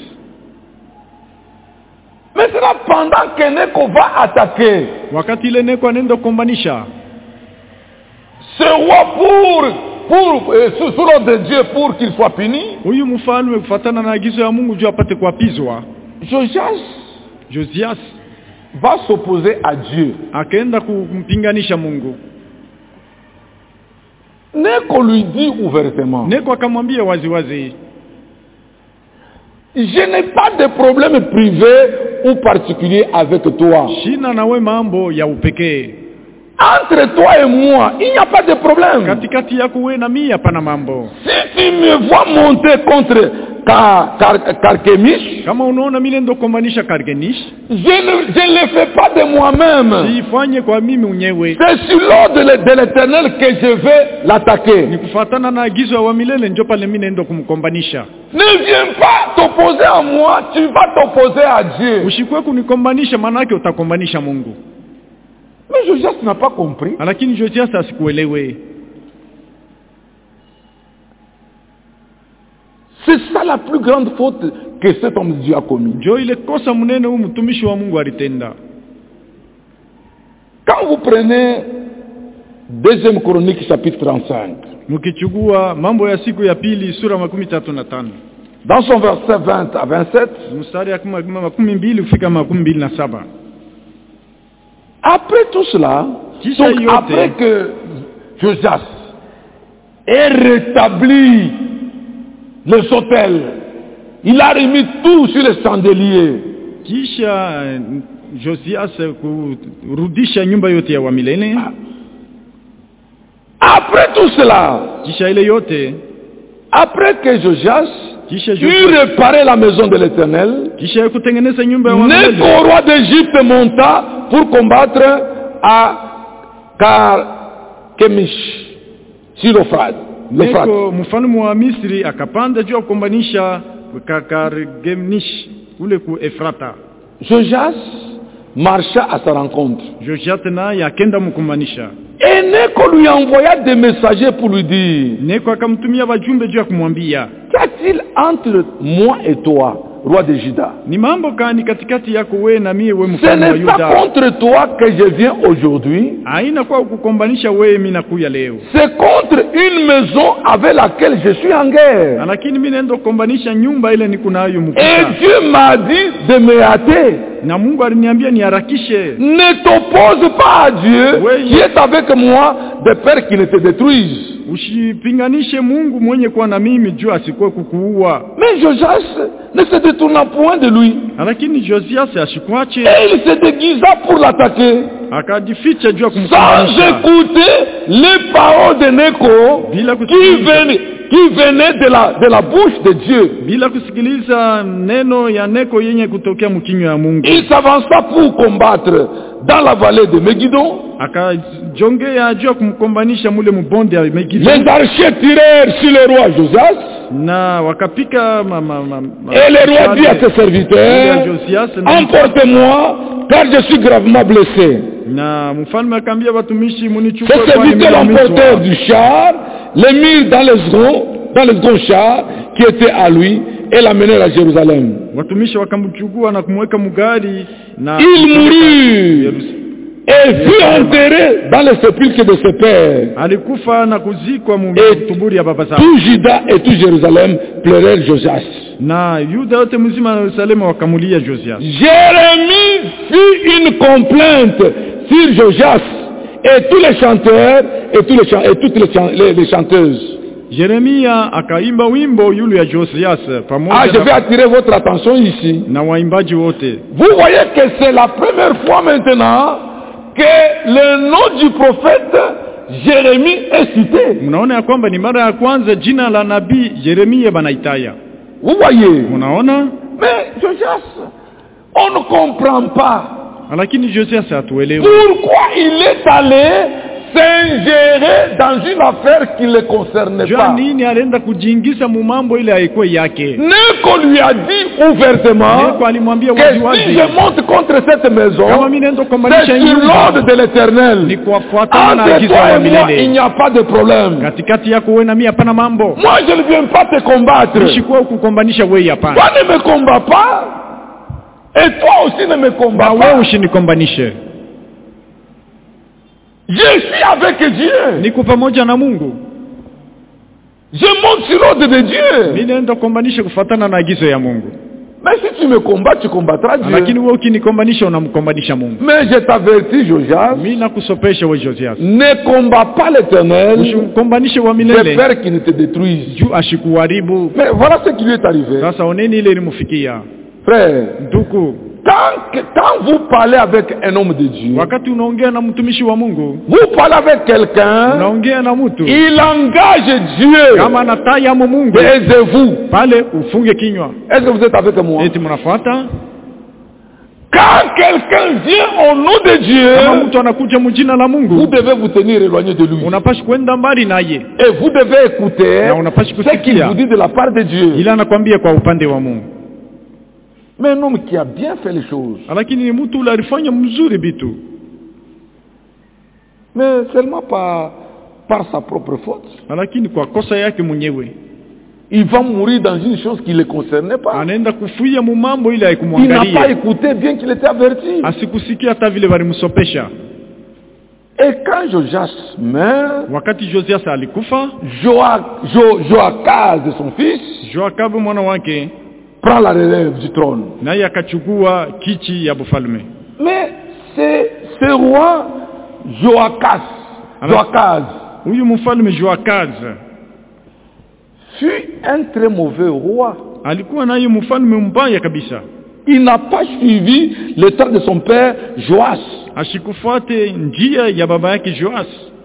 Maintenant, pendant que Neko va attaquer, wakati ile Neko anaenda kukombanisha, ce roi pour pour euh, sous, sous l'ordre de Dieu pour qu'il soit puni, huyu mfalme kufuatana na agizo ya Mungu juu apate kuapizwa, Josias Josias va s'opposer à Dieu. Akaenda kumpinganisha Mungu. Neko lui dit ouvertement, Neko akamwambia wazi wazi, je n'ai pas de problème privé ou particulier avec toi. Shina nawe mambo ya upekee. Entre toi et moi, il n'y a pas de problème. Katikati yako wewe na mimi hapana mambo. Si tu me vois monter contre Kar, Kar, Karkemish, kama unaona mimi ndo kombanisha Karkemish, je ne je le fais pas de moi-même. Sifanye kwa mimi mwenyewe. C'est sur l'ordre de l'Éternel que je vais l'attaquer. Ni kufuatana na agizo wa milele ndio pale mimi ndo kumkombanisha. Ne viens pas t'opposer à moi, tu vas t'opposer à Dieu. Ushikwe kunikombanisha maana yake utakombanisha Mungu. Mais Josias n'a pas compris. Lakini Josias asikuelewe. C'est ça la plus grande faute que cet homme de Dieu a commis. Jo ile kosa mnene huyu mtumishi wa Mungu alitenda. Quand vous prenez deuxième Chronique chapitre trente-cinq, mkichukua mambo ya siku ya pili sura makumi tatu na tano, dans son verset vingt à vingt-sept, mstari ya makumi mbili kufika makumi mbili na saba, après tout cela, donc après que Josias ait rétabli les autels, il a remis tout sur les chandeliers. Kisha Josias kurudisha nyumba yote ya wamilele. Après tout cela, kisha ile yote, après que Josias kisha eut réparé la maison de l'Éternel, kisha kutengeneza nyumba ya wamilele, Neko roi d'Égypte monta pour combattre à Karkemish sur l'Euphrate. Neko mfalme wa Misri akapanda juu kukombanisha Karkemish ule ku Efrata. Josias marcha à sa rencontre. Josias na yakenda mkumanisha. Et Neko lui envoya des messagers pour lui dire, Neko akamtumia wajumbe juu kumwambia, qu'y-a-t-il entre moi et toi, roi de Juda? Ni mambo gani katikati yako wewe na mimi wewe Ce mfalme wa n'est Yuda? pas contre toi que je viens aujourd'hui. Haina kwa kukombanisha wewe mimi nakuya leo. C'est contre une maison avec laquelle je suis en guerre. Lakini mimi naenda kukombanisha nyumba ile niko nayo mkuta. Et Dieu m'a dit de me hâter. Na Mungu aliniambia niharakishe. Ne t'oppose pas à Dieu, oui, qui est avec moi, de peur qu'il ne te détruise. Usipinganishe Mungu mwenye kuwa na mimi juu asikuwe kukuua. Mais Josias ne se détourna point de lui. Lakini Josias ashikwache. Et il se déguisa pour l'attaquer. Akajificha juu sans écouter les paroles de Neko qui venaient, qui venaient de la, de la bouche de Dieu. Bila kusikiliza neno ya Neko yenye kutokea mkinywa ya Mungu. Il s'avança pour combattre dans la vallée de Megiddo. Akajongea juu kumkombanisha mule mbonde ya Megiddo. Les archers tirèrent sur le roi Josias. Na wakapika ma, ma, ma, ma, et le roi dit à ses serviteurs, emportez-moi car je suis gravement blessé. Na mfalme akambia watumishi munichukue kwa nini. Ses serviteurs l'emportèrent du char, le mirent dans les seconds, dans les seconds chars qui étaient à lui et l'amenèrent à Jérusalem. Watumishi wakamchukua na kumweka mugari na il mourut et fut enterré dans le sépulcre de ses pères. Alikufa na kuzikwa mu Et tuburi ya baba zake. tout Juda et tout Jérusalem pleurèrent Josias. Na Yuda yote mzima na Yerusalemu wakamulia Josias. Jérémie fit une complainte sur Josias et tous les chanteurs et, tous les chan- et toutes les, chan- les, les chanteuses. Yeremia akaimba wimbo yule ya Josias pamoja Ah, je vais na, attirer votre attention ici. na waimbaji wote. Vous voyez que c'est la première fois maintenant que le nom du prophète Jérémie est cité. Mnaona ya kwamba ni mara ya kwanza jina la nabii Yeremia banaitaya. Vous voyez. Mnaona? Mais Josias, on ne comprend pas. Lakini Josias hatuelewi. Pourquoi il est allé s'ingérer dans une affaire qui ne le concernait Jua pas. nini alienda kujiingiza mu mambo ile haikuwa yake. Neko lui a dit ouvertement Neko alimwambia que wazi si wazi. je monte contre cette maison, Kama mimi naenda kukombanisha c'est sur nyumba, l'ordre de l'Éternel. ni kufuatana na Entre agizo toi la et moi, milele. il n'y a pas de problème. Katikati yako wewe na mimi hapana mambo. Moi, je ne viens pas te combattre. Nishikuwa kukombanisha wewe hapana. Toi ne me combats pas. Et toi aussi ne me combats Na pas. wewe usinikombanishe. Je suis avec Dieu. Niko pamoja na Mungu. Je monte sur l'ordre de Dieu. Mimi naenda kukombanisha kufuatana na agizo ya Mungu. Mais si tu me combats, tu combattras Dieu. Lakini wewe ukinikombanisha unamkombanisha Mungu. Mais je t'avertis, Josias, Mimi nakusopesha wewe Josias. ne combats pas l'Éternel, Usikombanishe wa de milele. peur qu'il ne te détruise. Juu ashikuharibu. Mais voilà ce qui lui est arrivé. Sasa oneni ile ilimufikia. Frère, Ndugu, quand, que- quand vous parlez avec un homme de Dieu, wakati unaongea na mtumishi wa Mungu, vous parlez avec quelqu'un, unaongea na mtu il engage Dieu. kama anataya mu Mungu, Taisez-vous. pale ufunge kinywa. Est-ce que vous êtes avec moi? Eti mnafuata? Quand quelqu'un vient au nom de Kama Dieu, mtu anakuja mjina la vous Mungu, devez vous tenir éloigné de lui. unapashi kwenda mbali naye. Et vous devez écouter Na unapashi ce qu'il kusikia vous dit de la part de Dieu. ila anakwambia kwa upande wa Mungu. Mais un homme qui a bien fait les choses, Lakini ni mtu ule alifanya mzuri bitu, mais seulement par, par sa propre faute. lakini kwa kosa yake mwenyewe Il va mourir dans une chose qui ne le concernait pas. anaenda kufuia mu mambo ile Il n'a pas haikumwangalia. écouté bien qu'il était averti. Asikusikia hata vile walimsopesha. Et quand Josias meurt, Wakati Josias alikufa, Joa- Jo- Joachaz de son fils Joakabu mwana wake prend la relève du trône. naye akachukua kichi ya bufalme. Mais c'est ce roi Joachaz, Alors- Joachaz Huyu mfalme Joakaz fut un très mauvais roi. alikuwa naye mfalme mbaya kabisa. Il n'a pas suivi le temps de son père Joas. Ashikufuate njia ya baba yake Joas.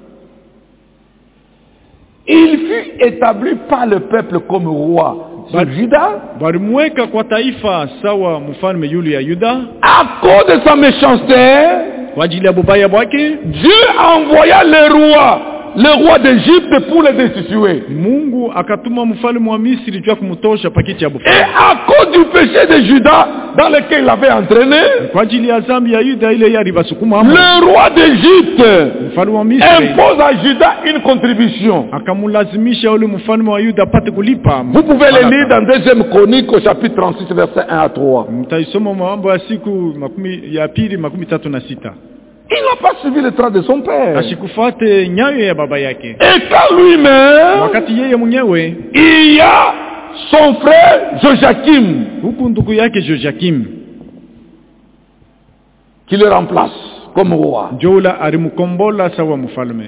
Il fut établi par le peuple comme roi sur But- Juda. Walimweka kwa taifa sawa mfalme yule ya Yuda À cause de sa méchanceté, kwa ajili ya bubaya bwake. Dieu envoya le roi, le roi d'Égypte pour le destituer. Mungu akatuma mfalme wa Misri juu ya kumtosha pakiti ya Et bufalme. à cause du péché de Juda dans lequel il avait entraîné, Kwa ajili ya dhambi ya Yuda ile yari basukuma hapo, le roi d'Égypte mfalme wa Misri impose à Juda une contribution. akamlazimisha yule mfalme wa Yuda apate kulipa. Vous pouvez le lire dans deuxième Chronique au chapitre trente-six verset un à trois. Mtaisoma mambo ya siku makumi ya pili makumi tatu na sita. Il n'a pas suivi le train de son père. Ashikufuate nyayo ya baba yake. Et quand lui meurt, Wakati yeye mwenyewe il y a son frère Joachim huku ndugu yake Joakim qui le remplace comme roi. Jola alimkombola sawa mfalme.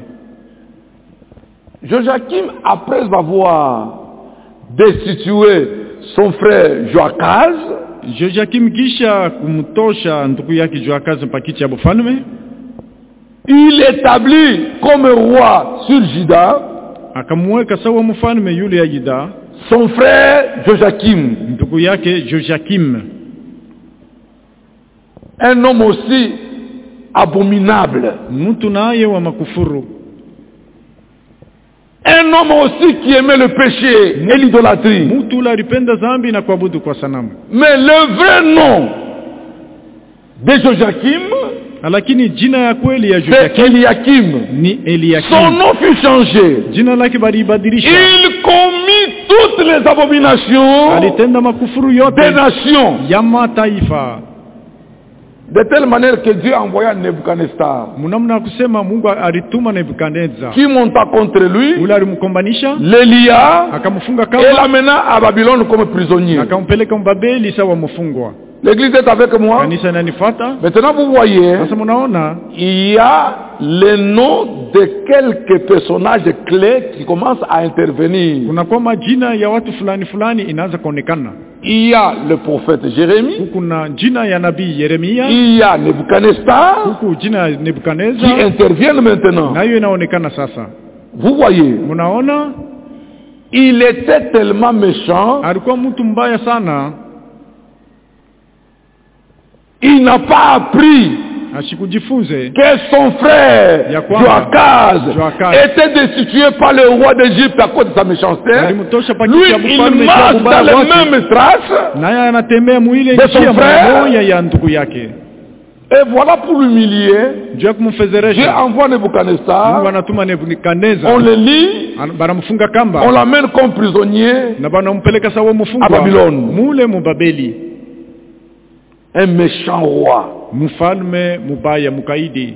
Joachim, après avoir destitué son frère Joachaz, Joakim kisha kumtosha ndugu yake Joakaz pakiti ya bufalme, il établit comme roi sur Juda akamweka sawa mfalme yule ya Yuda son frère Joachim, ndugu yake Joakim, un homme aussi abominable, mtu naye wa makufuru, un homme aussi qui aimait le péché et l'idolâtrie. mtu ule alipenda dhambi na kuabudu kwa sanamu. Mais le vrai nom de Joachim, Lakini jina ya kweli ya c'est Joakim Eliakim. ni Son Eliakim. nom fut changé. Jina lake balibadilisha. Il commit toutes les abominations Alitenda makufuru des yote nations. ya mataifa. De telle manière que Dieu a envoyé Nebuchadnezzar, Munamna kusema Mungu alituma Nebukadneza. qui monta contre lui, Ule alimkombanisha, l'Elia, akamfunga et kamba, l'amena à Babylone comme prisonnier. akampeleka Mbabeli sawa mfungwa. L'église est avec moi. Kanisa inanifuata. Maintenant vous voyez, Sasa munaona il y a les noms de quelques personnages clés qui commencent à intervenir. kuna kwa majina ya watu fulani fulani inaanza kuonekana. Il y a le prophète Jérémie, Kuna jina ya nabii Yeremia, il y a Nebuchadnezzar huku jina ya qui Nebukadneza, interviennent maintenant. nayo inaonekana sasa. Vous voyez, Munaona il était tellement méchant, alikuwa mtu mbaya sana, il n'a pas appris ashikujifunze que son frère Ya kwamba, Joachaz Joachaz était destitué par le roi d'Égypte à cause de sa méchanceté. alimtosha Lui, pakiti ya il mfalme marche kwa dans baba les wake, mêmes traces. naye anatembea muile De son njia frère. moja ya ndugu yake. Et voilà pour l'humilier. Juu ya Dieu kumfedheresha, envoie Mungu Nebuchadnezzar. anatuma Nebukadneza, On le lit, An- banamfunga on kamba l'amène comme prisonnier. na banampeleka sawa A mfungwa Babylone. mule mubabeli. Un méchant roi. Mfalme mubaya mukaidi.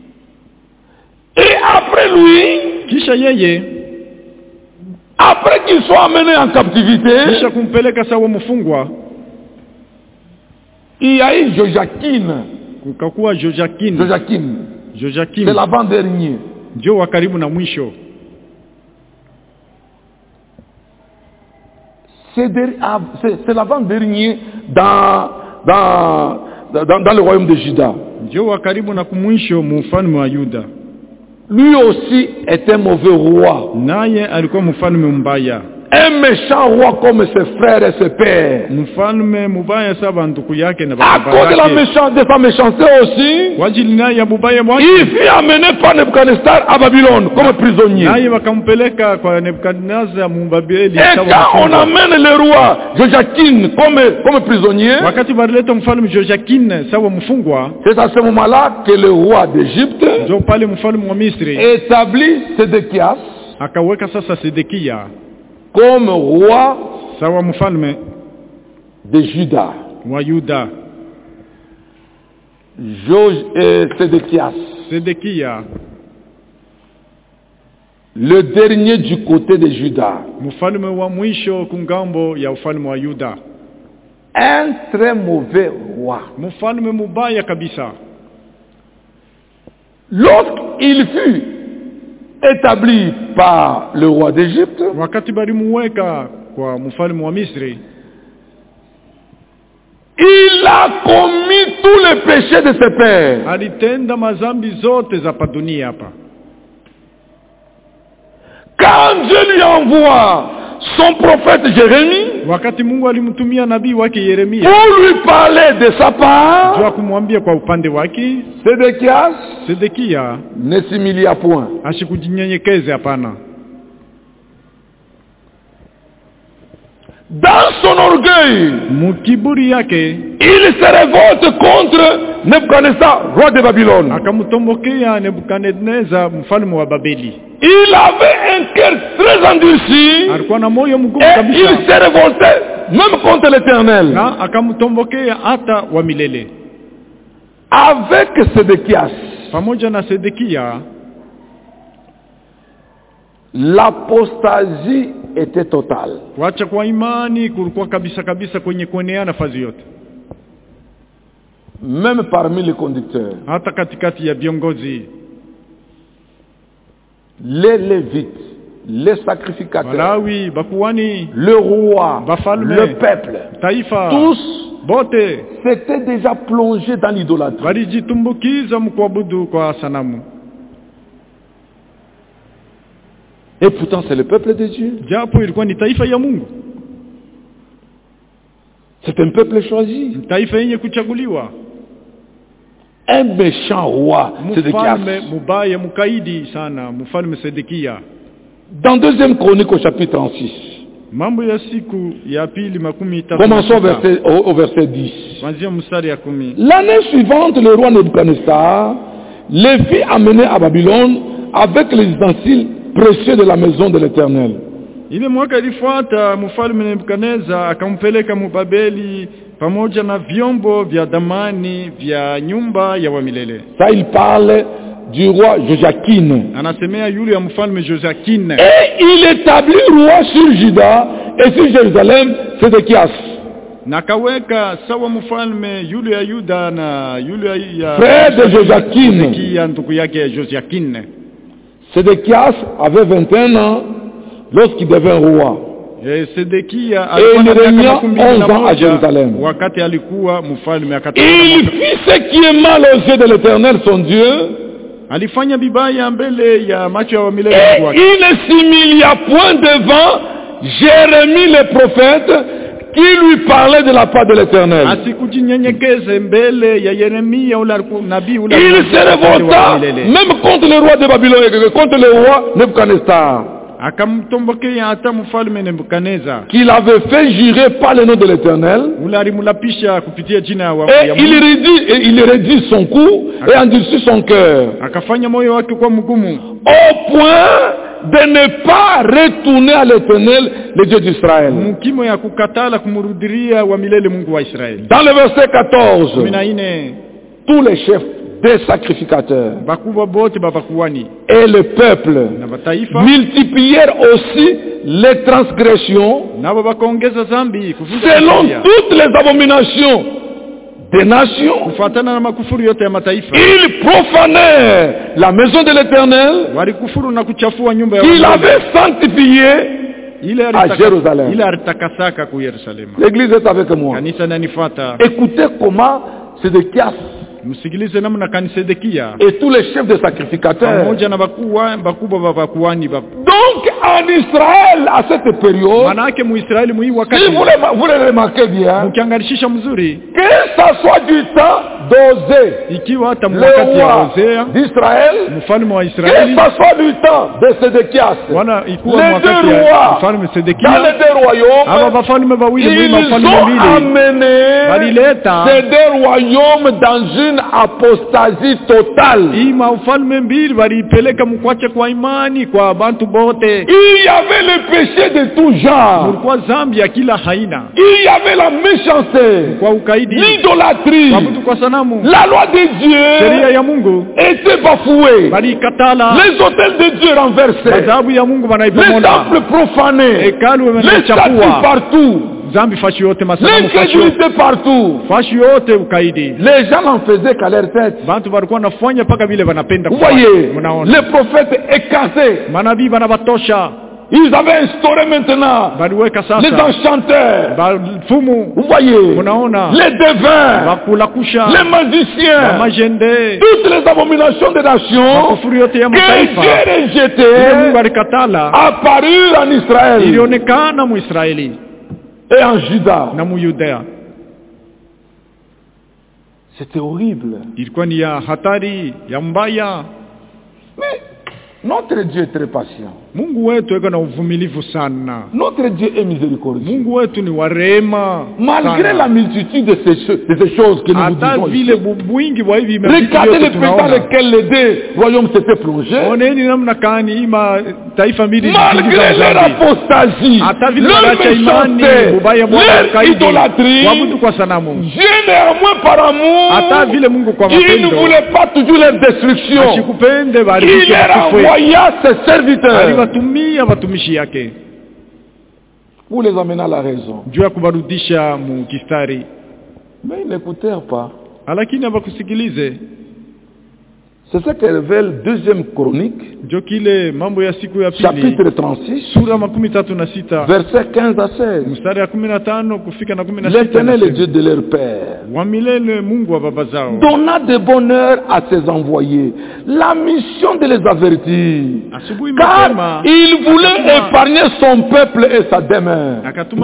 Et après lui, Kisha yeye, après qu'il soit amené en captivité, kisha kumpeleka sawa mfungwa, il y a eu Joachim. kukakuwa Jojakin. Joachim, c'est Jojakim l'avant-dernier. ndio wa karibu na mwisho. C'est der- ah, c'est- c'est l'avant-dernier dans, dans, dans, dans le royaume de Juda. Ndio wa karibu na kumwisho mfalme wa Yuda. Lui aussi est un mauvais roi. Naye alikuwa mfalme mbaya. Un méchant roi comme ses frères et ses pères. Mfalme mubaya saba ndugu yake na À baba cause de, la yake. méchante, de sa méchanceté aussi, Kwa ajili naye ya mubaya mwake, il fut amené par Nebuchadnezzar à Babylone comme prisonnier. naye wakampeleka kwa Nebukadneza Mbabeli Et sawa quand on mfungwa. amène le roi Joachim comme, comme prisonnier, Wakati balileta mfalme Jojakin sawa mfungwa, c'est à ce moment-là que le roi d'Égypte ndio pale mfalme wa Misri établit Sédéchias akaweka sasa Sedekia comme roi sawa mfalme de Juda. wa Yuda. Jo- euh, Sédéchias, Sedekia le dernier du côté de Juda. mfalme wa mwisho kungambo ya ufalme wa Yuda. Un très mauvais roi. Mfalme mubaya kabisa. Lorsqu'il fut établi par le roi d'Égypte, Wakati balimuweka kwa mfalme wa Misri, il a commis tous les péchés de ses pères. alitenda mazambi zote za pa dunia hapa. Quand Dieu lui envoie son prophète Jérémie Wakati Mungu alimtumia nabii wake Yeremia pour lui parler de sa part, jua kumwambia kwa upande wake, Sédéchias Sedekia ne s'humilia point. ashikujinyenyekeze hapana. Dans son orgueil, Mukiburi yake il se révolte contre Nebuchadnezzar, roi de Babylone. akamtombokea Nebukadneza mfalme wa Babeli. Il avait un cœur très endurci Alikuwa na moyo mgumu et kabisa, il s'est révolté même contre l'Éternel. na akamtombokea hata wa milele. Avec Sédéchias, Pamoja na Sedekia, l'apostasie était totale. kuacha kwa imani kulikuwa kabisa kabisa kwenye kuenea nafasi yote, Même parmi les conducteurs, hata katikati ya viongozi, les Lévites, les sacrificateurs, Walawi, bakuwani, le roi, Bafalme, le peuple, taifa, tous bote s'étaient déjà plongés dans l'idolâtrie. walijitumbukiza mkuabudu kwa sanamu. Et pourtant c'est le peuple de Dieu. Japo ilikuwa ni taifa ya Mungu, C'est un peuple choisi. taifa yenye kuchaguliwa. Un méchant roi, Sédéchias. Mfalme mubaya mukaidi sana, mfalme Sedekia. Dans deuxième Chronique au chapitre trente-six, Mambo ya siku ya pili makumi tatu. commençons au verset, au, au verset dix. Kuanzia mstari ya kumi. L'année suivante, le roi Nebuchadnezzar les fit amener à Babylone avec les ustensiles précieux de la maison de l'Éternel. Ile mwaka ilifuata mfalme Nebukadneza akampeleka Mubabeli pamoja na vyombo vya damani vya nyumba ya wamilele. Ça, il parle du roi Joachim. Anasemea yule ya mfalme Joachim. Et il établit roi sur Juda et sur Jérusalem, Sédéchias. Na kaweka sawa mfalme yule ya Yuda na yule ya frère de Joachim. Sédéchia ndugu yake Joachim. Sédéchias avait vingt et un ans lorsqu'il devint roi. Et Sédéchia et il régna onze ans à Jérusalem. Wakati alikuwa mfalme akatoka. Il fit ce qui est mal aux yeux de l'Éternel son Dieu. Alifanya bibaya mbele ya macho ya wamilele wake. Il ne s'humilia point devant Jérémie le prophète qui lui parlait de la part de l'Éternel. Asikujinyenyekeze mbele ya Yeremia ule nabii ule. Il se révolta même contre le roi de Babylone et contre le roi Nebuchadnezzar. Akamtombokea hata mfalme Nebukadneza qu'il avait fait jurer par le nom de l'Éternel. Ulimlapisha kupitia jina wa et il rédit et il rédit son cou et endurcit son cœur. Akafanya moyo wake kuwa mgumu au point de ne pas retourner à l'Éternel, le Dieu d'Israël. Mukimo ya kukatala kumurudiria wa milele Mungu wa Israeli. Dans le verset quatorze, tous les chefs des sacrificateurs et le peuple multiplièrent aussi les transgressions selon toutes les abominations des nations. Ils profanèrent la maison de l'Éternel qu'il avait sanctifiée à Jérusalem. L'église est avec moi. Écoutez comment Sédéchias et tous les chefs de sacrificateurs. Donc en Israël à cette période, si vous le, vous le remarquez bien, que ça soit du temps d'Osée, le roi d'Israël, que ça soit du temps de Sédéchias, les deux rois dans les deux royaumes, ils ont amené ces deux royaumes dans une apostasie totale. Il y avait le péché de tout genre. Il y avait la méchanceté, l'idolâtrie. La loi de Dieu était bafouée. Les hôtels de Dieu renversés. Les temples profanés. Les statues partout. L'incrédulité partout. Les gens n'en faisaient qu'à leur tête. Vous voyez, les prophètes écartés. Ils avaient instauré maintenant les enchanteurs. Vous voyez, les devins, les magiciens, toutes les abominations des nations que Dieu rejetait apparurent en Israël et en Juda. C'était horrible. Mais notre Dieu est très patient. Notre Dieu est miséricordieux. Malgré la multitude de ces, de ces choses que nous vous disons, regardez le pays dans lequel les deux royaumes s'étaient plongés. Malgré leur apostasie, leur méchanceté, leur idolâtrie, Dieu néanmoins par amour, il ne voulait pas toujours leur destruction. Il leur envoya ses serviteurs pour les amener à la raison. Mais ils n'écoutèrent pas. C'est ce que révèle deuxième chronique, chapitre trente-six, verset quinze à seize. L'Éternel, le Dieu de leur père, donna de bonheur à ses envoyés la mission de les avertir, car il voulait épargner son peuple et sa demeure.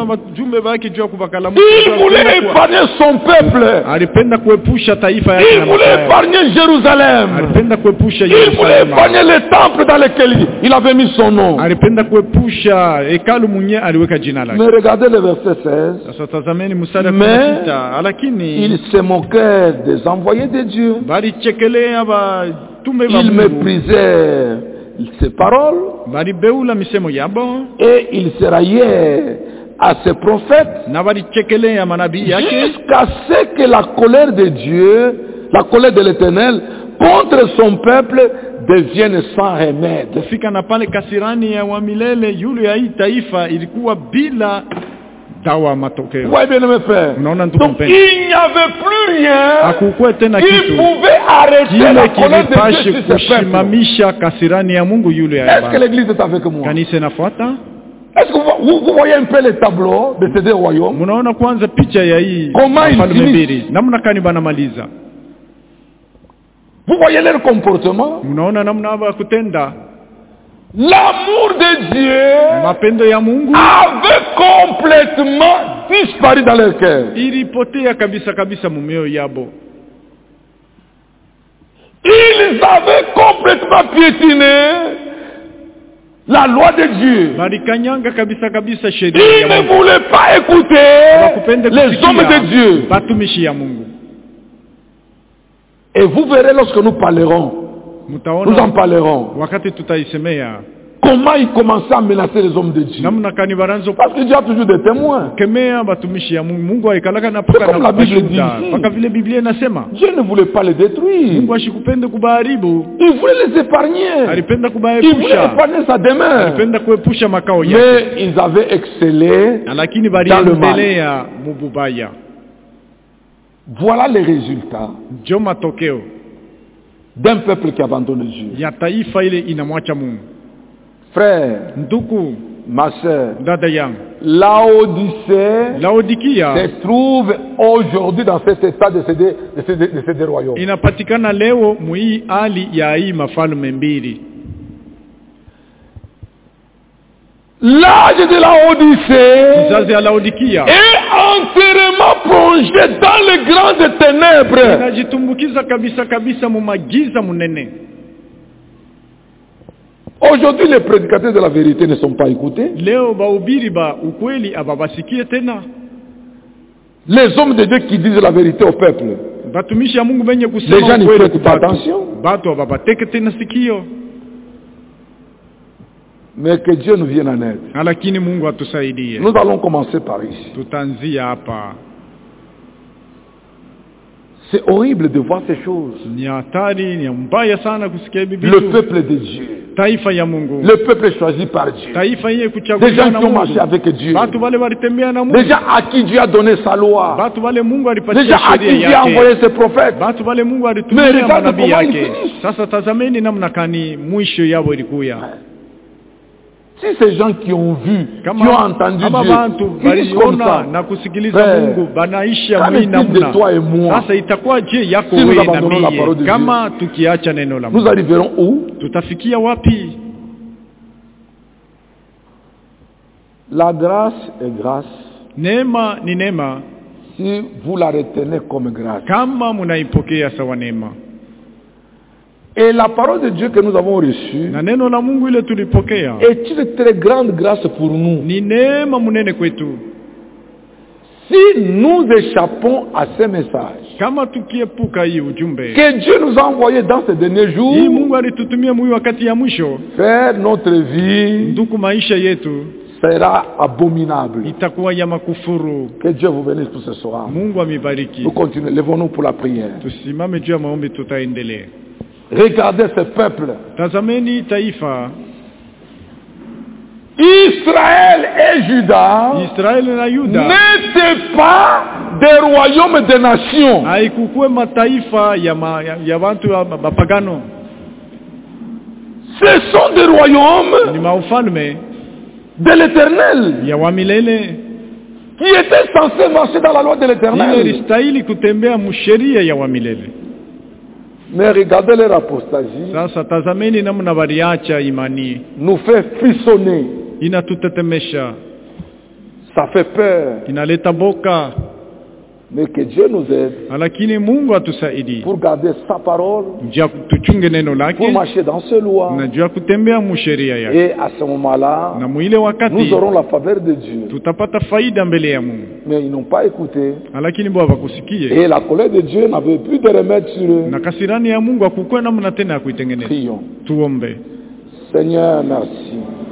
Il voulait épargner son peuple. Il voulait épargner Jérusalem. Il voulait épargner les temples dans lesquels il avait mis son nom. Mais regardez le verset seize. Mais il se moquait des envoyés de Dieu. Il méprisait ses paroles. Et il se raillait à ses prophètes, na walichekelea manabii yake, jusqu'à ce que la colère de Dieu, la colère de l'Éternel contre son peuple devienne sans remède. kufika na pale kasirani ya wa milele yule ya hii taifa ilikuwa bila dawa matokeo. Ouais, bien aimé frère. Donc il n'y avait plus rien qui pouvait arrêter la colère de Dieu sur ce peuple. Est-ce que l'église est avec moi? Est-ce que vous, vous, vous voyez un peu les tableaux de ces deux royaumes? Comment ils finissent? Vous voyez leur comportement? L'amour de Dieu avait complètement disparu dans leur cœur. Ils avaient complètement piétiné la loi de Dieu. Ils ne voulaient pas écouter les hommes de Dieu. Et vous verrez lorsque nous parlerons, nous en parlerons. Comment ils commençaient à menacer les hommes de Dieu? Parce que Dieu a toujours des témoins. C'est comme la Bible dit ici. Dieu ne voulait pas les détruire. Il voulait les épargner. Il voulait épargner sa demeure. Mais ils avaient excellé dans le mal. Voilà les résultats d'un peuple qui abandonne Dieu. Frère, ma soeur, Laodicée se trouve aujourd'hui dans cet état de ces deux, de ces deux, de ces deux royaumes. L'âge de la Odyssée est entièrement plongé dans les grandes ténèbres. Aujourd'hui, les prédicateurs de la vérité ne sont pas écoutés. Les hommes de Dieu qui disent la vérité au peuple, les gens n'y prêtent pas attention. Mais que Dieu nous vienne en aide. Nous allons commencer par ici. C'est horrible de voir ces choses. Le peuple de Dieu. Le peuple choisi par Dieu. Des gens qui ont marché avec Dieu. Des gens à qui Dieu a donné sa loi. Des gens à qui Dieu a envoyé ses prophètes. Mais regarde comment ils finissent. Si ces gens qui ont vu, qui ont entendu Dieu, finissent comme ça, frère, qu'en est-il de toi et moi si nous abandonnons la parole de Dieu? Nous arriverons où? La grâce est grâce si vous la retenez comme grâce. Et la parole de Dieu que nous avons reçue est une très grande grâce pour nous. Si nous échappons à ces messages que Dieu nous a envoyés dans ces derniers jours, faire notre vie sera abominable. Que Dieu vous bénisse pour ce soir. Nous continuons. Lèvons-nous pour la prière. Regardez ce peuple. Israël et Juda n'étaient pas des royaumes de nations. Ce sont des royaumes de l'Éternel qui étaient censés marcher dans la loi de l'Éternel. Mais regardez leur apostasie nous fait frissonner. Ça fait peur. Mais que Dieu nous aide pour garder sa parole, pour marcher dans ses lois. Et à ce moment-là, nous aurons la faveur de Dieu. Mais ils n'ont pas écouté. Et la colère de Dieu n'avait plus de remède sur eux. Prions. Seigneur, merci.